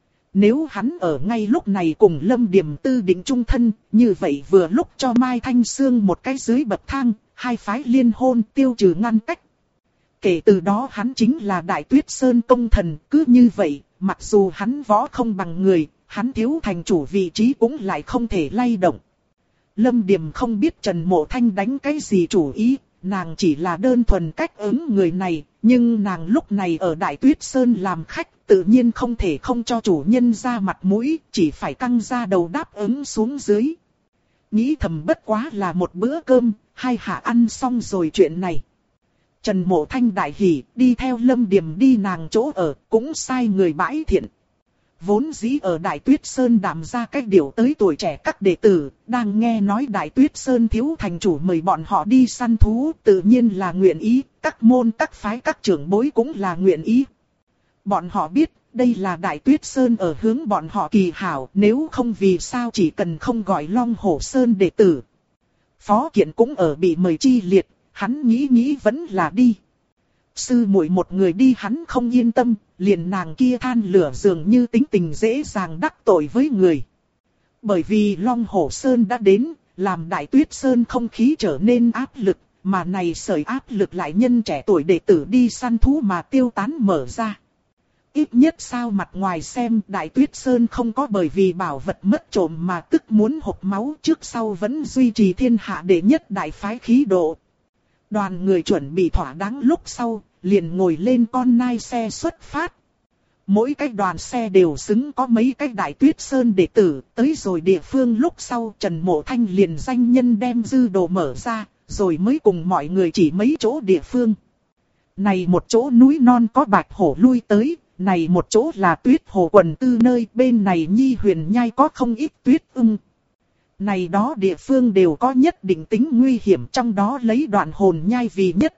Nếu hắn ở ngay lúc này cùng Lâm Điềm tư định chung thân, như vậy vừa lúc cho Mai Thanh Sương một cái dưới bậc thang, hai phái liên hôn tiêu trừ ngăn cách. Kể từ đó hắn chính là Đại Tuyết Sơn công thần, cứ như vậy, mặc dù hắn võ không bằng người, hắn thiếu thành chủ vị trí cũng lại không thể lay động. Lâm Điềm không biết Trần Mộ Thanh đánh cái gì chủ ý, nàng chỉ là đơn thuần cách ứng người này, nhưng nàng lúc này ở Đại Tuyết Sơn làm khách, tự nhiên không thể không cho chủ nhân ra mặt mũi, chỉ phải căng ra đầu đáp ứng xuống dưới. Nghĩ thầm bất quá là một bữa cơm, hai hạ ăn xong rồi chuyện này. Trần Mộ Thanh đại hỉ, đi theo Lâm Điềm đi nàng chỗ ở, cũng sai người bãi thiện. Vốn dĩ ở Đại Tuyết Sơn đảm ra cách điều tới tuổi trẻ các đệ tử, đang nghe nói Đại Tuyết Sơn thiếu thành chủ mời bọn họ đi săn thú, tự nhiên là nguyện ý, các môn các phái các trưởng bối cũng là nguyện ý. Bọn họ biết, đây là Đại Tuyết Sơn ở hướng bọn họ kỳ hảo, nếu không vì sao chỉ cần không gọi Long Hổ Sơn đệ tử. Phó Kiện cũng ở bị mời chi liệt, hắn nghĩ vẫn là đi. Sư muội một người đi hắn không yên tâm, liền nàng kia than lửa dường như tính tình dễ dàng đắc tội với người. Bởi vì Long Hổ Sơn đã đến, làm Đại Tuyết Sơn không khí trở nên áp lực, mà này sợi áp lực lại nhân trẻ tuổi đệ tử đi săn thú mà tiêu tán mở ra. Ít nhất sao mặt ngoài xem Đại Tuyết Sơn không có bởi vì bảo vật mất trộm mà tức muốn hộc máu, trước sau vẫn duy trì thiên hạ đệ nhất đại phái khí độ. Đoàn người chuẩn bị thỏa đáng lúc sau, liền ngồi lên con nai xe xuất phát. Mỗi cái đoàn xe đều xứng có mấy cái Đại Tuyết Sơn đệ tử, tới rồi địa phương lúc sau Trần Mộ Thanh liền danh nhân đem dư đồ mở ra, rồi mới cùng mọi người chỉ mấy chỗ địa phương. Này một chỗ núi non có bạch hổ lui tới, này một chỗ là Tuyết Hồ quần tư nơi, bên này Nhi Huyền Nhai có không ít tuyết ưng. Này đó địa phương đều có nhất định tính nguy hiểm, trong đó lấy Đoạn Hồn Nhai vì nhất.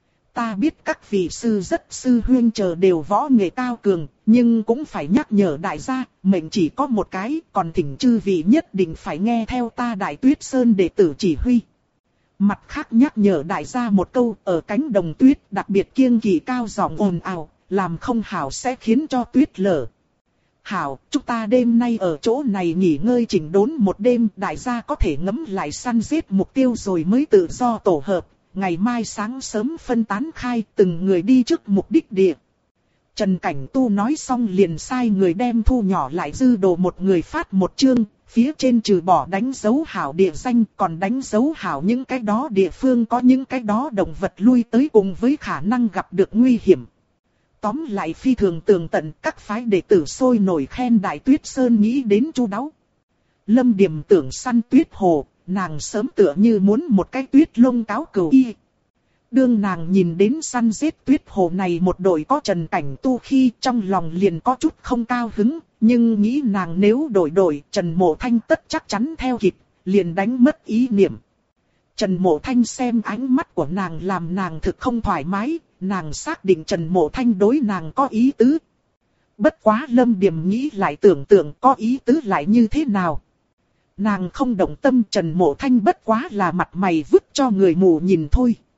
Ta biết các vị sư rất sư huyên chờ đều võ nghệ cao cường, nhưng cũng phải nhắc nhở đại gia, mệnh chỉ có một cái, còn thỉnh chư vị nhất định phải nghe theo ta Đại Tuyết Sơn đệ tử chỉ huy. Mặt khác nhắc nhở đại gia một câu, ở cánh đồng tuyết đặc biệt kiêng kỵ cao giọng ồn ào, làm không hảo sẽ khiến cho tuyết lở. Hảo, chúng ta đêm nay ở chỗ này nghỉ ngơi chỉnh đốn một đêm, đại gia có thể ngẫm lại săn giết mục tiêu rồi mới tự do tổ hợp. Ngày mai sáng sớm phân tán khai, từng người đi trước mục đích địa. Trần Cảnh Tu nói xong liền sai người đem thu nhỏ lại dư đồ một người phát một chương, phía trên trừ bỏ đánh dấu hảo địa danh còn đánh dấu hảo những cái đó địa phương có những cái đó động vật lui tới cùng với khả năng gặp được nguy hiểm. Tóm lại phi thường tường tận, các phái đệ tử sôi nổi khen Đại Tuyết Sơn nghĩ đến chu đáo. Lâm Điềm tưởng săn tuyết hồ, nàng sớm tựa như muốn một cái tuyết lông cáo cừu y. Đương nàng nhìn đến săn giết tuyết hồ này một đội có Trần Cảnh Tu khi trong lòng liền có chút không cao hứng, nhưng nghĩ nàng nếu đổi Trần Mộ Thanh tất chắc chắn theo kịp, liền đánh mất ý niệm. Trần Mộ Thanh xem ánh mắt của nàng làm nàng thực không thoải mái, nàng xác định Trần Mộ Thanh đối nàng có ý tứ. Bất quá Lâm Điềm nghĩ lại tưởng tượng có ý tứ lại như thế nào. Nàng không động tâm, Trần Mộ Thanh bất quá là mặt mày vứt cho người mù nhìn thôi.